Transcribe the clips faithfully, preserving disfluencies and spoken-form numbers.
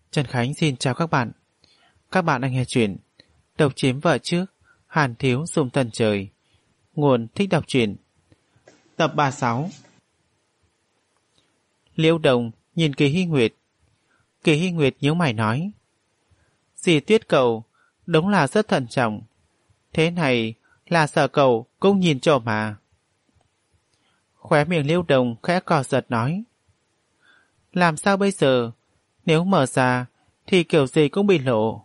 Trần Khánh xin chào các bạn. Các bạn đang nghe chuyện Độc chiếm vợ trước, Hàn thiếu dùng tần trời. Nguồn Thích đọc truyện. Tập ba mươi sáu. Liễu Đồng nhìn Kỳ Hy Nguyệt. Kỳ Hy Nguyệt nhíu mày nói: Dì Tuyết cậu đúng là rất thận trọng. Thế này là sợ cậu cũng nhìn trộm mà. Khóe miệng Liễu Đồng khẽ cò giật nói: Làm sao bây giờ? Nếu mở ra thì kiểu gì cũng bị lộ.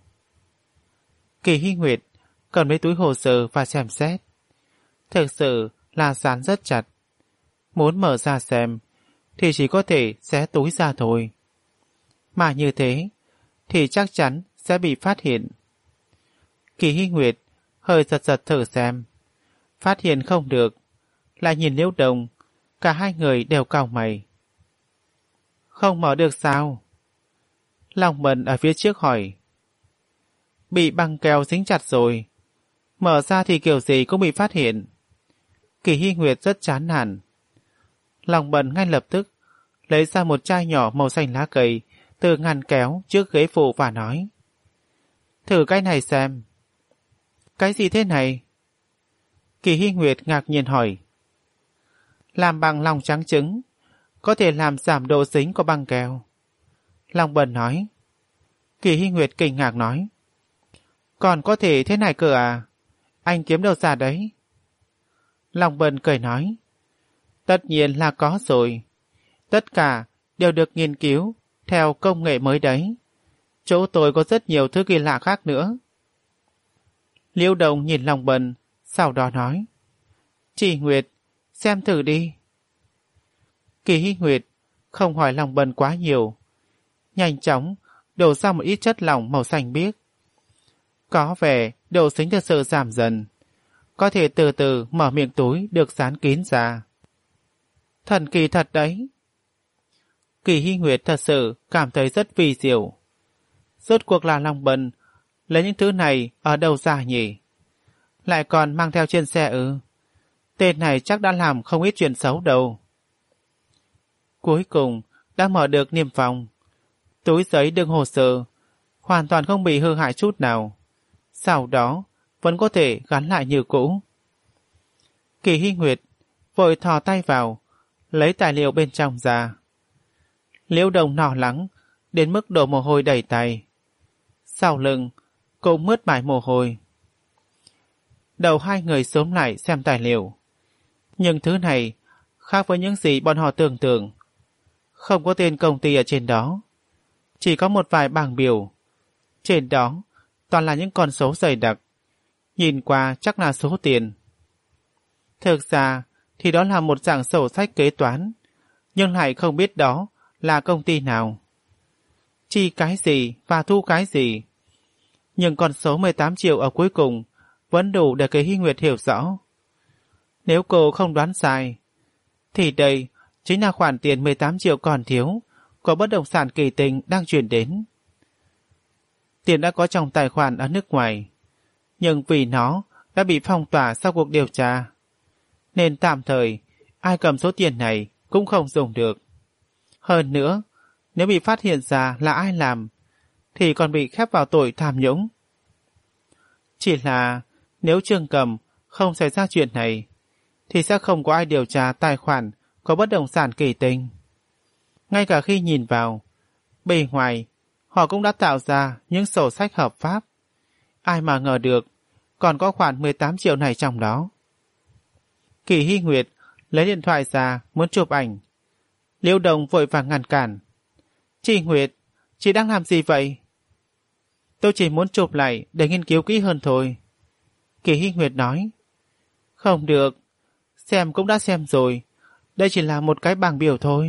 Kỳ Hy Nguyệt cầm lấy túi hồ sơ và xem xét. Thực sự là dán rất chặt. Muốn mở ra xem thì chỉ có thể xé túi ra thôi. Mà như thế thì chắc chắn sẽ bị phát hiện. Kỳ Hy Nguyệt hơi giật giật thử xem. Phát hiện không được, lại nhìn Liễu Đồng. Cả hai người đều cau mày. Không mở được sao? Long Mân ở phía trước hỏi. Bị băng keo dính chặt rồi. Mở ra thì kiểu gì cũng bị phát hiện. Kỳ Hy Nguyệt rất chán nản. Long Mân ngay lập tức lấy ra một chai nhỏ màu xanh lá cây từ ngăn kéo trước ghế phụ và nói: Thử cái này xem. Cái gì thế này? Kỳ Hy Nguyệt ngạc nhiên hỏi. Làm bằng lòng trắng trứng, có thể làm giảm độ dính của băng keo. Long Mân nói. Kỳ Hy Nguyệt kinh ngạc nói: Còn có thể thế này cơ à? Anh kiếm đâu ra đấy? Long Mân cười nói: Tất nhiên là có rồi. Tất cả đều được nghiên cứu theo công nghệ mới đấy. Chỗ tôi có rất nhiều thứ kỳ lạ khác nữa. Liễu Đồng nhìn Long Mân, sau đó nói: Chị Nguyệt, xem thử đi. Kỳ Hy Nguyệt không hỏi Long Mân quá nhiều, nhanh chóng đổ ra một ít chất lỏng màu xanh biếc. Có vẻ độ dính thực sự giảm dần, có thể từ từ mở miệng túi được dán kín ra. Thần kỳ thật đấy. Kỳ Hy Nguyệt thật sự cảm thấy rất vi diệu. Rốt cuộc là Long Mân lấy những thứ này ở đâu ra nhỉ? Lại còn mang theo trên xe ư? Tên này chắc đã làm không ít chuyện xấu đâu. Cuối cùng đã mở được niêm phong. Túi giấy đựng hồ sơ hoàn toàn không bị hư hại chút nào. Sau đó vẫn có thể gắn lại như cũ. Kỳ Hy Nguyệt vội thò tay vào lấy tài liệu bên trong ra. Liễu Đồng lo lắng đến mức đổ mồ hôi đầy tay. Sau lưng cũng mướt mải mồ hôi. Đầu hai người xúm lại xem tài liệu. Nhưng thứ này khác với những gì bọn họ tưởng tượng. Không có tên công ty ở trên đó, chỉ có một vài bảng biểu. Trên đó toàn là những con số dày đặc, nhìn qua chắc là số tiền. Thực ra thì đó là một dạng sổ sách kế toán, nhưng lại không biết đó là công ty nào, chi cái gì và thu cái gì. Nhưng con số mười tám triệu ở cuối cùng vẫn đủ để Kỳ Hy Nguyệt hiểu rõ. Nếu cô không đoán sai thì đây chính là khoản tiền mười tám triệu còn thiếu của bất động sản Kỳ Tinh đang chuyển đến. Tiền đã có trong tài khoản ở nước ngoài, nhưng vì nó đã bị phong tỏa sau cuộc điều tra, nên tạm thời ai cầm số tiền này cũng không dùng được. Hơn nữa, nếu bị phát hiện ra là ai làm thì còn bị khép vào tội tham nhũng. Chỉ là nếu Trương Cầm không xảy ra chuyện này thì sẽ không có ai điều tra tài khoản có bất động sản Kỳ Tinh. Ngay cả khi nhìn vào bề ngoài, họ cũng đã tạo ra những sổ sách hợp pháp. Ai mà ngờ được còn có khoản mười tám triệu này trong đó. Kỳ Hy Nguyệt lấy điện thoại ra muốn chụp ảnh. Liễu Đồng vội vàng ngăn cản. Chị Nguyệt, chị đang làm gì vậy? Tôi chỉ muốn chụp lại để nghiên cứu kỹ hơn thôi. Kỳ Hy Nguyệt nói. Không được, xem cũng đã xem rồi, đây chỉ là một cái bảng biểu thôi.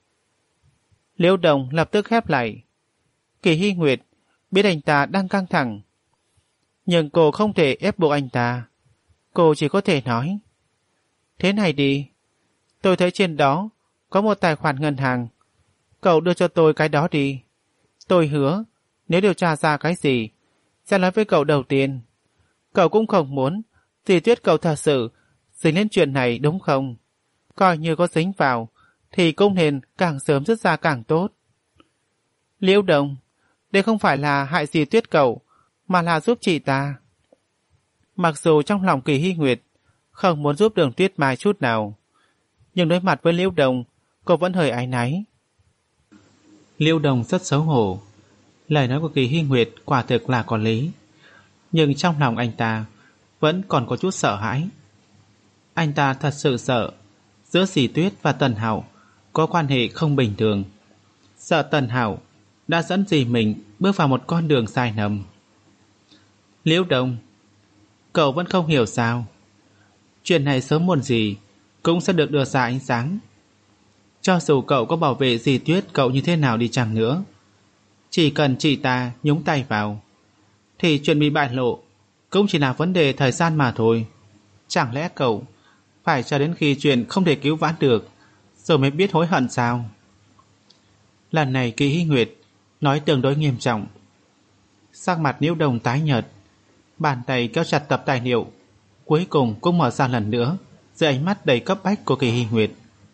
Liễu Đồng lập tức khép lại. Kỳ Hy Nguyệt biết anh ta đang căng thẳng, nhưng cô không thể ép buộc anh ta. Cô chỉ có thể nói: Thế này đi, tôi thấy trên đó có một tài khoản ngân hàng, cậu đưa cho tôi cái đó đi. Tôi hứa nếu điều tra ra cái gì sẽ nói với cậu đầu tiên. Cậu cũng không muốn dì Tuyết cậu thật sự dính lên chuyện này đúng không? Coi như có dính vào thì cũng nên càng sớm rút ra càng tốt. Liễu Đồng, đây không phải là hại gì Tuyết cậu, mà là giúp chị ta. Mặc dù trong lòng Kỳ Hy Nguyệt không muốn giúp Đường Tuyết Mai chút nào, nhưng đối mặt với Liễu Đồng, cô vẫn hơi áy náy. Liễu Đồng rất xấu hổ. Lời nói của Kỳ Hy Nguyệt quả thực là có lý, nhưng trong lòng anh ta vẫn còn có chút sợ hãi. Anh ta thật sự sợ giữa Dì Tuyết và Tần Hạo có quan hệ không bình thường, sợ Tần Hạo đã dẫn dì mình bước vào một con đường sai lầm. Liễu Đồng, cậu vẫn không hiểu sao? Chuyện này sớm muộn gì cũng sẽ được đưa ra ánh sáng. Cho dù cậu có bảo vệ Dì Tuyết cậu như thế nào đi chăng nữa, chỉ cần chị ta nhúng tay vào thì chuyện bị bại lộ cũng chỉ là vấn đề thời gian mà thôi. Chẳng lẽ cậu phải cho đến khi chuyện không thể cứu vãn được rồi mới biết hối hận sao? Lần này Kỳ Hy Nguyệt nói tương đối nghiêm trọng. Sắc mặt Liễu Đồng tái nhợt, bàn tay kéo chặt tập tài liệu, cuối cùng cũng mở ra lần nữa dưới ánh mắt đầy cấp bách của Kỳ Hy Nguyệt.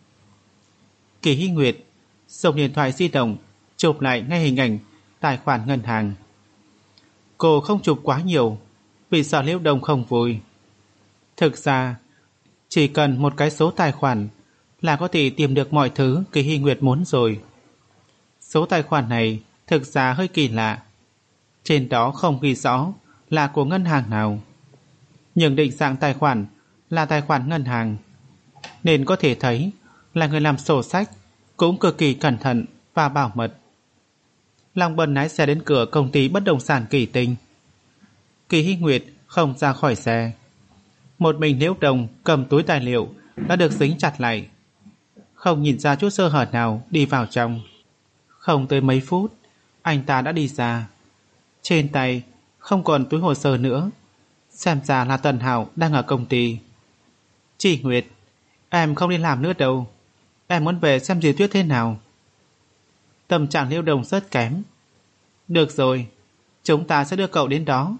Kỳ Hy Nguyệt dùng điện thoại di động chụp lại ngay hình ảnh tài khoản ngân hàng. Cô không chụp quá nhiều vì sợ Liễu Đồng không vui. Thực ra chỉ cần một cái số tài khoản là có thể tìm được mọi thứ Kỳ Hy Nguyệt muốn rồi. Số tài khoản này thực ra hơi kỳ lạ, trên đó không ghi rõ là của ngân hàng nào, nhưng định dạng tài khoản là tài khoản ngân hàng, nên có thể thấy là người làm sổ sách cũng cực kỳ cẩn thận và bảo mật. Long Bân lái xe đến cửa công ty bất động sản Kỳ Tinh. Kỳ Hy Nguyệt không ra khỏi xe. Một mình Liễu Đồng cầm túi tài liệu đã được dính chặt lại, không nhìn ra chút sơ hở nào đi vào trong. Không tới mấy phút, anh ta đã đi ra. Trên tay không còn túi hồ sơ nữa, xem ra là Tần Hạo đang ở công ty. Chị Nguyệt, em không đi làm nữa đâu, em muốn về xem Dì Tuyết thế nào. Tâm trạng Liễu Đồng rất kém. Được rồi, chúng ta sẽ đưa cậu đến đó.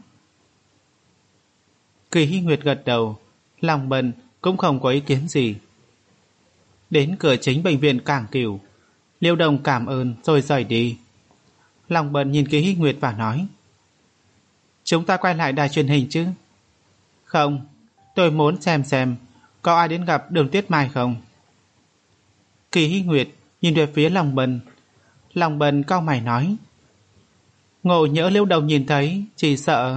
Kỳ Hy Nguyệt gật đầu, lòng bần cũng không có ý kiến gì. Đến cửa chính bệnh viện Cảng Cửu, Liễu Đồng cảm ơn rồi rời đi. Lòng bần nhìn Kỳ Hy Nguyệt và nói: Chúng ta quay lại đài truyền hình chứ? Không, tôi muốn xem xem có ai đến gặp Đường Tuyết Mai không. Kỳ Hy Nguyệt nhìn về phía Lòng Bần. Lòng Bần cau mày nói: Ngộ nhỡ Liễu Đồng nhìn thấy chỉ sợ.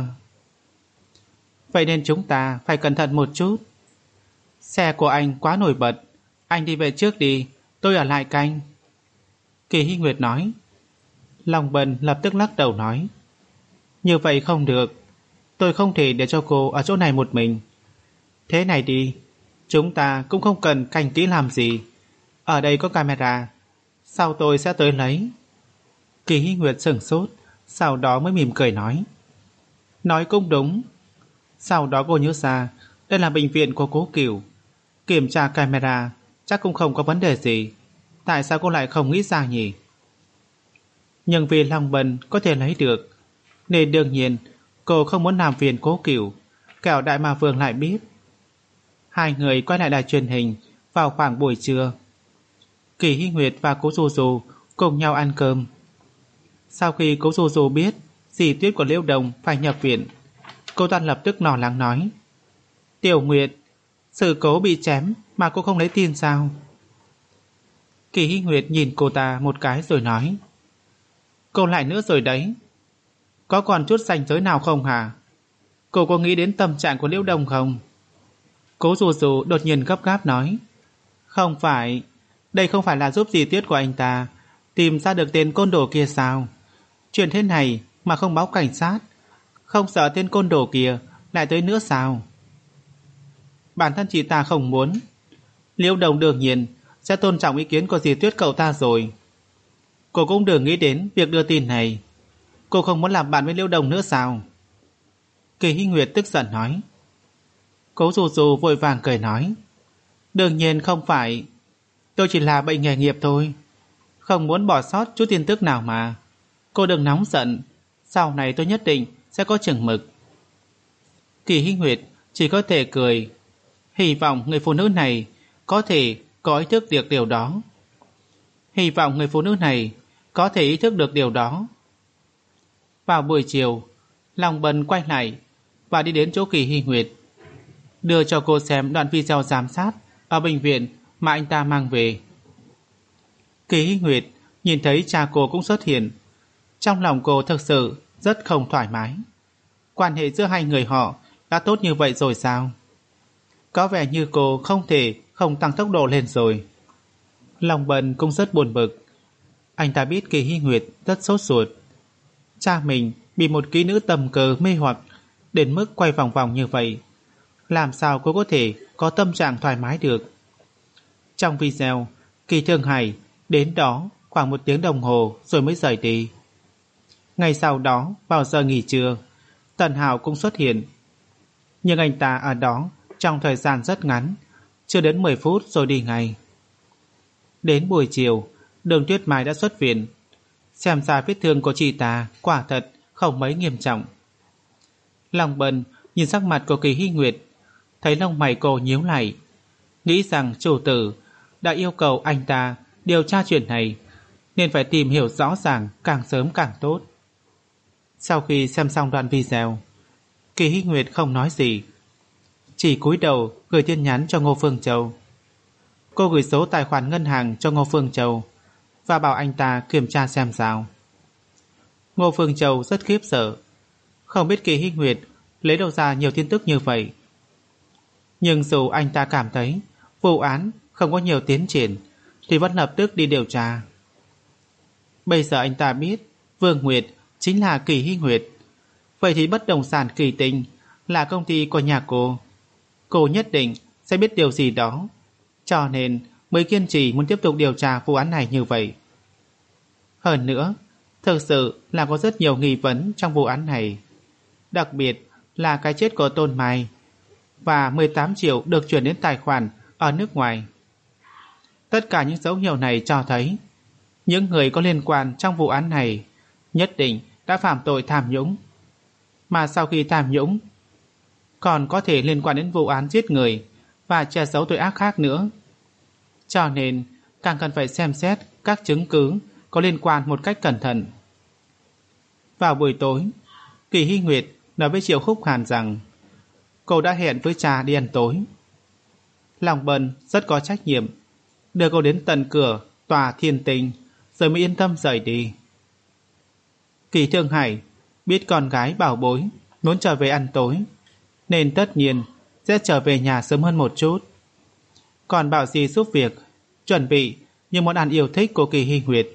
Vậy nên chúng ta phải cẩn thận một chút. Xe của anh quá nổi bật, anh đi về trước đi, tôi ở lại canh. Kỳ Hy Nguyệt nói. Lòng Bần lập tức lắc đầu nói: Như vậy không được, tôi không thể để cho cô ở chỗ này một mình. Thế này đi, chúng ta cũng không cần canh kỹ làm gì, ở đây có camera, sau tôi sẽ tới lấy. Kỳ Hy Nguyệt sửng sốt, sau đó mới mỉm cười nói: Nói cũng đúng. Sau đó cô nhớ ra đây là bệnh viện của Cố Cửu, kiểm tra camera chắc cũng không có vấn đề gì. Tại sao cô lại không nghĩ ra nhỉ? Nhưng vì Long Bần có thể lấy được, nên đương nhiên cô không muốn làm phiền Cố Cửu, kẻo Đại Ma Vương lại biết. Hai người quay lại đài truyền hình vào khoảng buổi trưa. Kỳ Hy Nguyệt và Cố Du Du cùng nhau ăn cơm. Sau khi Cố Du Du biết Dì Tuyết của Liễu Đồng phải nhập viện, cô ta lập tức lo lắng nói: Tiểu Nguyệt, sự cố bị chém mà cô không lấy tin sao? Kỳ Hy Nguyệt nhìn cô ta một cái rồi nói: Cô lại nữa rồi đấy. Có còn chút ranh giới nào không hả? Cô có nghĩ đến tâm trạng của Liễu Đồng không? Cố Du Du đột nhiên gấp gáp nói: Không phải, đây không phải là giúp Dì Tuyết của anh ta tìm ra được tên côn đồ kia sao? Chuyện thế này mà không báo cảnh sát, không sợ tên côn đồ kia lại tới nữa sao? Bản thân chị ta không muốn. Liễu Đồng đương nhiên sẽ tôn trọng ý kiến của Dì Tuyết cậu ta rồi. Cô cũng đừng nghĩ đến việc đưa tin này. Cô không muốn làm bạn với Liễu Đồng nữa sao? Kỳ Hy Nguyệt tức giận nói. Cố Du Du vội vàng cười nói: Đương nhiên không phải, tôi chỉ là bệnh nghề nghiệp thôi, không muốn bỏ sót chút tin tức nào mà. Cô đừng nóng giận, sau này tôi nhất định sẽ có chừng mực. Kỳ Hy Nguyệt chỉ có thể cười, hy vọng người phụ nữ này có thể có ý thức được điều đó. Hy vọng người phụ nữ này có thể ý thức được điều đó. Vào buổi chiều, Long Bân quay lại và đi đến chỗ Kỳ Hy Nguyệt, đưa cho cô xem đoạn video giám sát ở bệnh viện mà anh ta mang về. Kỳ Hy Nguyệt nhìn thấy cha cô cũng xuất hiện, trong lòng cô thực sự rất không thoải mái. Quan hệ giữa hai người họ đã tốt như vậy rồi sao? Có vẻ như cô không thể không tăng tốc độ lên rồi. Long Bân cũng rất buồn bực. Anh ta biết Kỳ Hy Nguyệt rất sốt ruột. Cha mình bị một kỹ nữ tầm cờ mê hoặc đến mức quay vòng vòng như vậy, làm sao cô có thể có tâm trạng thoải mái được? Trong video, Kỳ Thương Hải đến đó khoảng một tiếng đồng hồ rồi mới rời đi. Ngày sau đó, vào giờ nghỉ trưa, Tần Hạo cũng xuất hiện. Nhưng anh ta ở đó trong thời gian rất ngắn, chưa đến mười phút rồi đi ngay. Đến buổi chiều, Đường Tuyết Mai đã xuất viện. Xem ra vết thương của chị ta quả thật không mấy nghiêm trọng. Long Bân nhìn sắc mặt của Kỳ Hy Nguyệt, thấy lông mày cô nhíu lại, nghĩ rằng chủ tử đã yêu cầu anh ta điều tra chuyện này, nên phải tìm hiểu rõ ràng càng sớm càng tốt. Sau khi xem xong đoạn video, Kỳ Hy Nguyệt không nói gì, chỉ cúi đầu gửi tin nhắn cho Ngô Phương Châu. Cô gửi số tài khoản ngân hàng cho Ngô Phương Châu và bảo anh ta kiểm tra xem sao. Ngô Phương Châu rất khiếp sợ, không biết Kỳ Hy Nguyệt lấy đâu ra nhiều tin tức như vậy. Nhưng dù anh ta cảm thấy vụ án không có nhiều tiến triển thì vẫn lập tức đi điều tra. Bây giờ anh ta biết Vương Nguyệt chính là Kỳ Hy Nguyệt, vậy thì bất động sản Kỳ Tinh là công ty của nhà cô. Cô nhất định sẽ biết điều gì đó, cho nên mới kiên trì muốn tiếp tục điều tra vụ án này như vậy. Hơn nữa, thực sự là có rất nhiều nghi vấn trong vụ án này, đặc biệt là cái chết của Tôn Mai và mười tám triệu được chuyển đến tài khoản ở nước ngoài. Tất cả những dấu hiệu này cho thấy những người có liên quan trong vụ án này nhất định đã phạm tội tham nhũng, mà sau khi tham nhũng còn có thể liên quan đến vụ án giết người và che giấu tội ác khác nữa. Cho nên càng cần phải xem xét các chứng cứ có liên quan một cách cẩn thận. Vào buổi tối, Kỳ Hy Nguyệt nói với Triệu Khúc Hàn rằng cô đã hẹn với cha đi ăn tối. Long Bân rất có trách nhiệm, đưa cô đến tận cửa tòa Thiên Tinh rồi mới yên tâm rời đi. Kỳ Thương Hải biết con gái bảo bối muốn trở về ăn tối, nên tất nhiên sẽ trở về nhà sớm hơn một chút. Còn bảo dì giúp việc chuẩn bị những món ăn yêu thích của Kỳ Hy Nguyệt.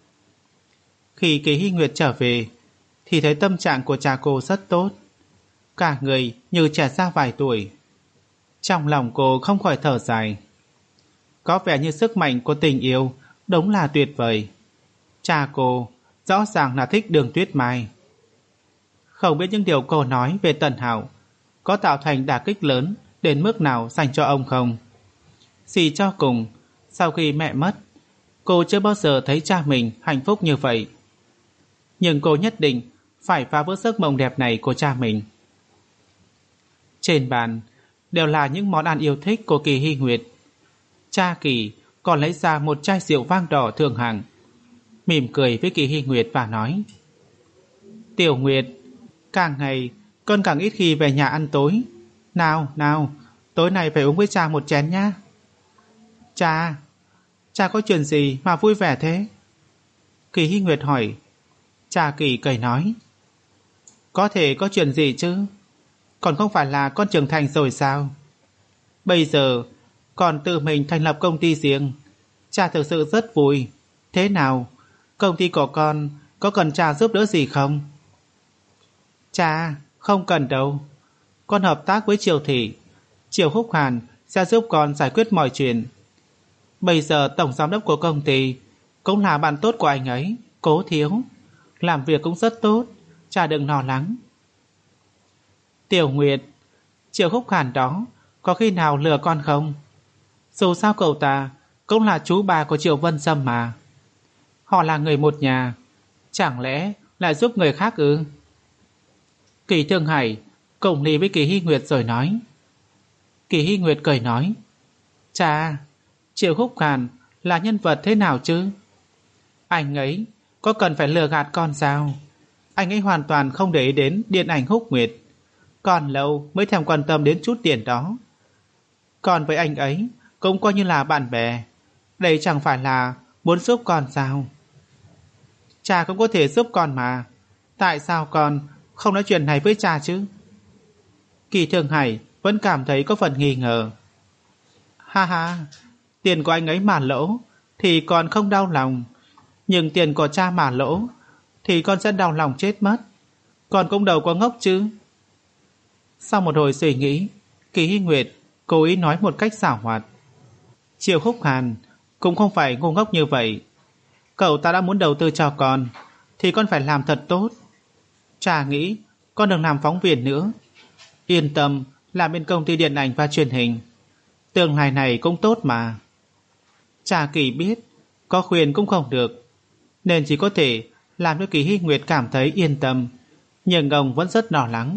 Khi Kỳ Hy Nguyệt trở về thì thấy tâm trạng của cha cô rất tốt, cả người như trẻ ra vài tuổi. Trong lòng cô không khỏi thở dài. Có vẻ như sức mạnh của tình yêu đúng là tuyệt vời. Cha cô rõ ràng là thích Đường Tuyết Mai. Không biết những điều cô nói về Tần Hạo có tạo thành đả kích lớn đến mức nào dành cho ông không. Suy cho cùng, sau khi mẹ mất, cô chưa bao giờ thấy cha mình hạnh phúc như vậy. Nhưng cô nhất định phải phá vỡ giấc mộng đẹp này của cha mình. Trên bàn đều là những món ăn yêu thích của Kỳ Hy Nguyệt. Cha Kỳ còn lấy ra một chai rượu vang đỏ thượng hạng, mỉm cười với Kỳ Hy Nguyệt và nói: Tiểu Nguyệt, càng ngày con càng ít khi về nhà ăn tối. Nào, nào, tối nay phải uống với cha một chén nhá. Cha, cha có chuyện gì mà vui vẻ thế? Kỳ Hy Nguyệt hỏi. Cha Kỳ cười nói: Có thể có chuyện gì chứ? Còn không phải là con trưởng thành rồi sao? Bây giờ còn tự mình thành lập công ty riêng. Cha thực sự rất vui. Thế nào, công ty của con có cần cha giúp đỡ gì không? Cha, không cần đâu. Con hợp tác với Triều Thị, Triều Húc Hàn sẽ giúp con giải quyết mọi chuyện. Bây giờ tổng giám đốc của công ty cũng là bạn tốt của anh ấy, Cố Thiếu. Làm việc cũng rất tốt, cha đừng lo lắng. Tiểu Nguyệt, Triều Húc Hàn đó có khi nào lừa con không? Dù sao cậu ta cũng là chú bà của Triệu Vân Sâm mà. Họ là người một nhà, chẳng lẽ lại giúp người khác ư? Kỳ Thương Hải cùng đi với Kỳ Hy Nguyệt rồi nói. Kỳ Hy Nguyệt cười nói: Cha, Triệu Húc Hàn là nhân vật thế nào chứ? Anh ấy có cần phải lừa gạt con sao? Anh ấy hoàn toàn không để ý đến điện ảnh Húc Nguyệt. Còn lâu mới thèm quan tâm đến chút tiền đó. Còn với anh ấy cũng coi như là bạn bè. Đây chẳng phải là muốn giúp con sao? Cha cũng có thể giúp con mà. Tại sao con không nói chuyện này với cha chứ? Kỳ Thương Hải vẫn cảm thấy có phần nghi ngờ. Ha ha, tiền của anh ấy mà lỗ thì con không đau lòng. Nhưng tiền của cha mà lỗ thì con sẽ đau lòng chết mất. Con cũng đâu có ngốc chứ. Sau một hồi suy nghĩ, Kỳ Hy Nguyệt cố ý nói một cách xảo hoạt. Triệu Húc Hàn cũng không phải ngu ngốc như vậy. Cậu ta đã muốn đầu tư cho con thì con phải làm thật tốt. Cha nghĩ con đừng làm phóng viên nữa. Yên tâm làm bên công ty điện ảnh và truyền hình. Tương lai này cũng tốt mà. Cha Kỳ biết có khuyên cũng không được, nên chỉ có thể làm cho Kỳ Hy Nguyệt cảm thấy yên tâm. Nhưng ông vẫn rất lo lắng.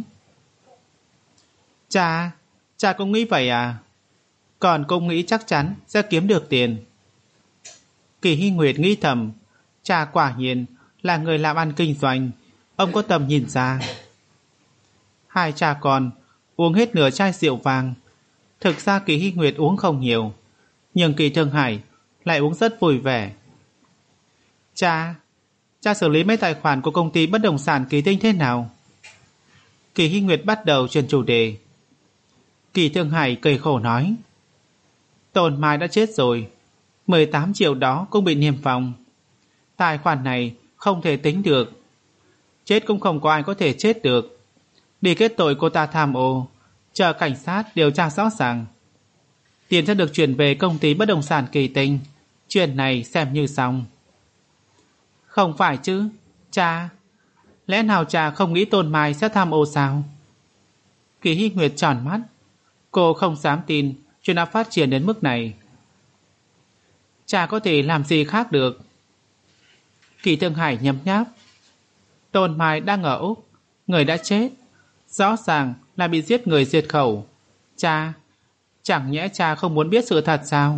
Cha, cha cũng nghĩ vậy à? Còn cũng nghĩ chắc chắn sẽ kiếm được tiền. Kỳ Hy Nguyệt nghĩ thầm, cha quả nhiên là người làm ăn kinh doanh, ông có tầm nhìn ra. Hai cha con uống hết nửa chai rượu vang. Thực ra Kỳ Hy Nguyệt uống không nhiều, nhưng Kỳ Thương Hải lại uống rất vui vẻ. Cha, cha xử lý mấy tài khoản của công ty bất động sản Kỳ Tinh thế nào? Kỳ Hy Nguyệt bắt đầu chuyển chủ đề. Kỳ Thương Hải cười khổ nói, Tôn Mai đã chết rồi, mười tám triệu đó cũng bị niêm phong. Tài khoản này không thể tính được. Chết cũng không có ai có thể chết được. Đi kết tội cô ta tham ô, chờ cảnh sát điều tra rõ ràng. Tiền sẽ được chuyển về công ty bất động sản Kỳ Tinh. Chuyện này xem như xong. Không phải chứ, cha. Lẽ nào cha không nghĩ Tôn Mai sẽ tham ô sao? Kỳ Hy Nguyệt tròn mắt. Cô không dám tin chuyện đã phát triển đến mức này. Cha có thể làm gì khác được? Kỳ Thương Hải nhấm nháp. Tôn Mai đang ở Úc, người đã chết, rõ ràng là bị giết người diệt khẩu. Cha, chẳng nhẽ cha không muốn biết sự thật sao?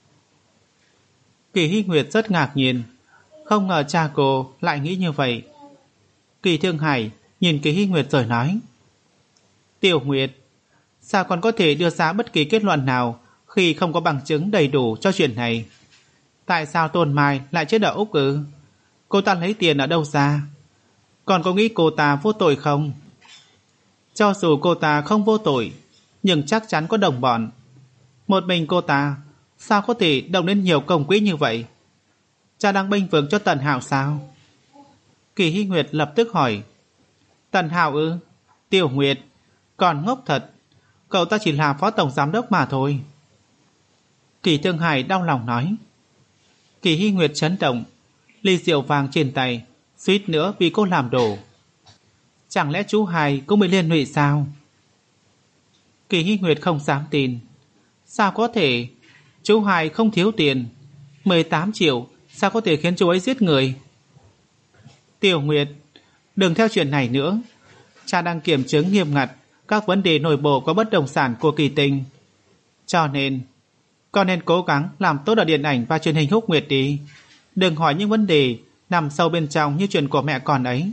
Kỳ Hy Nguyệt rất ngạc nhiên, không ngờ cha cô lại nghĩ như vậy. Kỳ Thương Hải nhìn Kỳ Hy Nguyệt rồi nói, Tiểu Nguyệt, sao con có thể đưa ra bất kỳ kết luận nào khi không có bằng chứng đầy đủ cho chuyện này? Tại sao Tôn Mai lại chết ở Úc ư? Cô ta lấy tiền ở đâu ra? Còn có nghĩ cô ta vô tội không? Cho dù cô ta không vô tội, nhưng chắc chắn có đồng bọn. Một mình cô ta sao có thể động đến nhiều công quỹ như vậy? Cha đang bênh vực cho Tần Hạo sao? Kỳ Hy Nguyệt lập tức hỏi, Tần Hạo ư? Tiểu Nguyệt, còn ngốc thật. Cậu ta chỉ là phó tổng giám đốc mà thôi. Kỳ Thương Hải đau lòng nói. Kỳ Hy Nguyệt chấn động, ly rượu vàng trên tay suýt nữa bị cô làm đổ. Chẳng lẽ chú Hải cũng bị liên lụy sao? Kỳ Hy Nguyệt không dám tin. Sao có thể? Chú Hải không thiếu tiền, mười tám triệu sao có thể khiến chú ấy giết người? Tiểu Nguyệt, đừng theo chuyện này nữa. Cha đang kiểm chứng nghiêm ngặt các vấn đề nội bộ của bất động sản của Kỳ Tinh. Cho nên con nên cố gắng làm tốt ở điện ảnh và truyền hình Húc Nguyệt đi. Đừng hỏi những vấn đề nằm sâu bên trong như chuyện của mẹ con ấy.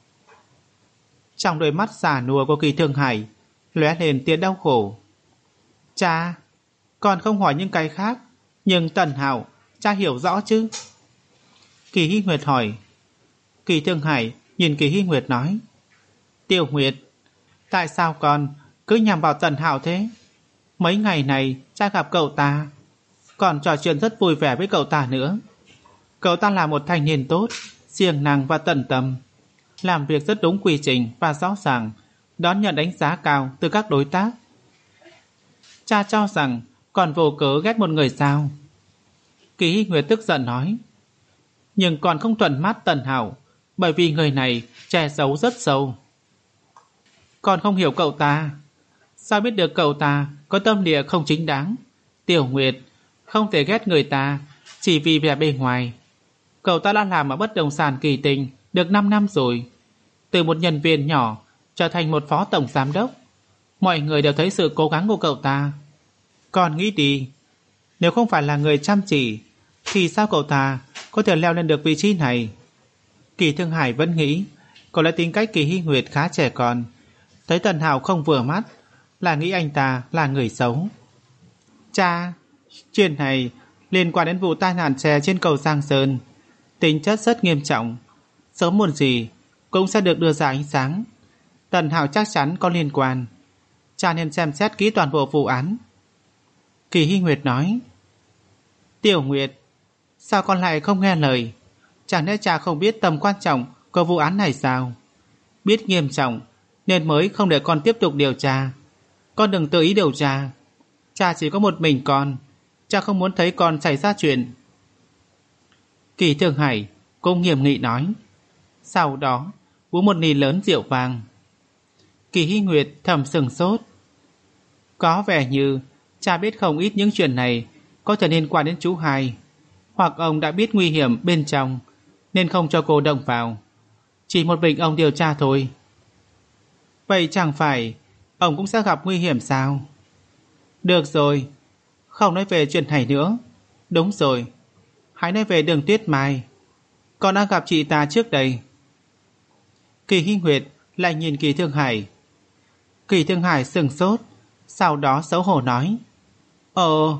Trong đôi mắt già nua của Kỳ Thương Hải lóe lên tia đau khổ. Cha, con không hỏi những cái khác, nhưng Tần Hạo, cha hiểu rõ chứ? Kỳ Hy Nguyệt hỏi. Kỳ Thương Hải nhìn Kỳ Hy Nguyệt nói, Tiểu Nguyệt, tại sao con cứ nhằm vào Tần Hạo thế? Mấy ngày này cha gặp cậu ta, còn trò chuyện rất vui vẻ với cậu ta nữa. Cậu ta là một thanh niên tốt, siêng năng và tận tâm, làm việc rất đúng quy trình và rõ ràng, đón nhận đánh giá cao từ các đối tác. Cha cho rằng còn vô cớ ghét một người sao? Kỳ Hy Nguyệt tức giận nói. Nhưng còn không thuận mắt Tần Hạo, bởi vì người này che giấu rất sâu. Con không hiểu cậu ta. Sao biết được cậu ta có tâm địa không chính đáng? Tiểu Nguyệt, không thể ghét người ta chỉ vì vẻ bề ngoài. Cậu ta đã làm ở bất động sản Kỳ Tinh được năm năm rồi, từ một nhân viên nhỏ trở thành một phó tổng giám đốc. Mọi người đều thấy sự cố gắng của cậu ta. Con nghĩ đi, nếu không phải là người chăm chỉ thì sao cậu ta có thể leo lên được vị trí này? Kỳ Thương Hải vẫn nghĩ Có lẽ tính cách Kỳ Hy Nguyệt khá trẻ con, thấy Tần Hạo không vừa mắt là nghĩ anh ta là người xấu. Cha, chuyện này liên quan đến vụ tai nạn xe trên cầu Giang Sơn, tính chất rất nghiêm trọng, sớm muộn gì cũng sẽ được đưa ra ánh sáng. Tần Hạo chắc chắn có liên quan, cha nên xem xét kỹ toàn bộ vụ án. Kỳ Hy Nguyệt nói. Tiểu Nguyệt, sao con lại không nghe lời? Chẳng lẽ cha không biết tầm quan trọng của vụ án này sao? Biết nghiêm trọng nên mới không để con tiếp tục điều tra. Con đừng tự ý điều tra. Cha chỉ có một mình con, cha không muốn thấy con xảy ra chuyện. Kỳ Thương Hải cũng nghiêm nghị nói. Sau đó uống một ly lớn rượu vang. Kỳ Hy Nguyệt thầm sừng sốt. Có vẻ như cha biết không ít những chuyện này có thể liên quan đến chú hai, hoặc ông đã biết nguy hiểm bên trong nên không cho cô động vào. Chỉ một mình ông điều tra thôi. Vậy chẳng phải ông cũng sẽ gặp nguy hiểm sao? Được rồi, không nói về chuyện này nữa. Đúng rồi, hãy nói về Đường Tuyết Mai. Con đã gặp chị ta trước đây. Kỳ Hy Nguyệt lại nhìn Kỳ Thương Hải. Kỳ Thương Hải sừng sốt, sau đó xấu hổ nói. Ồ,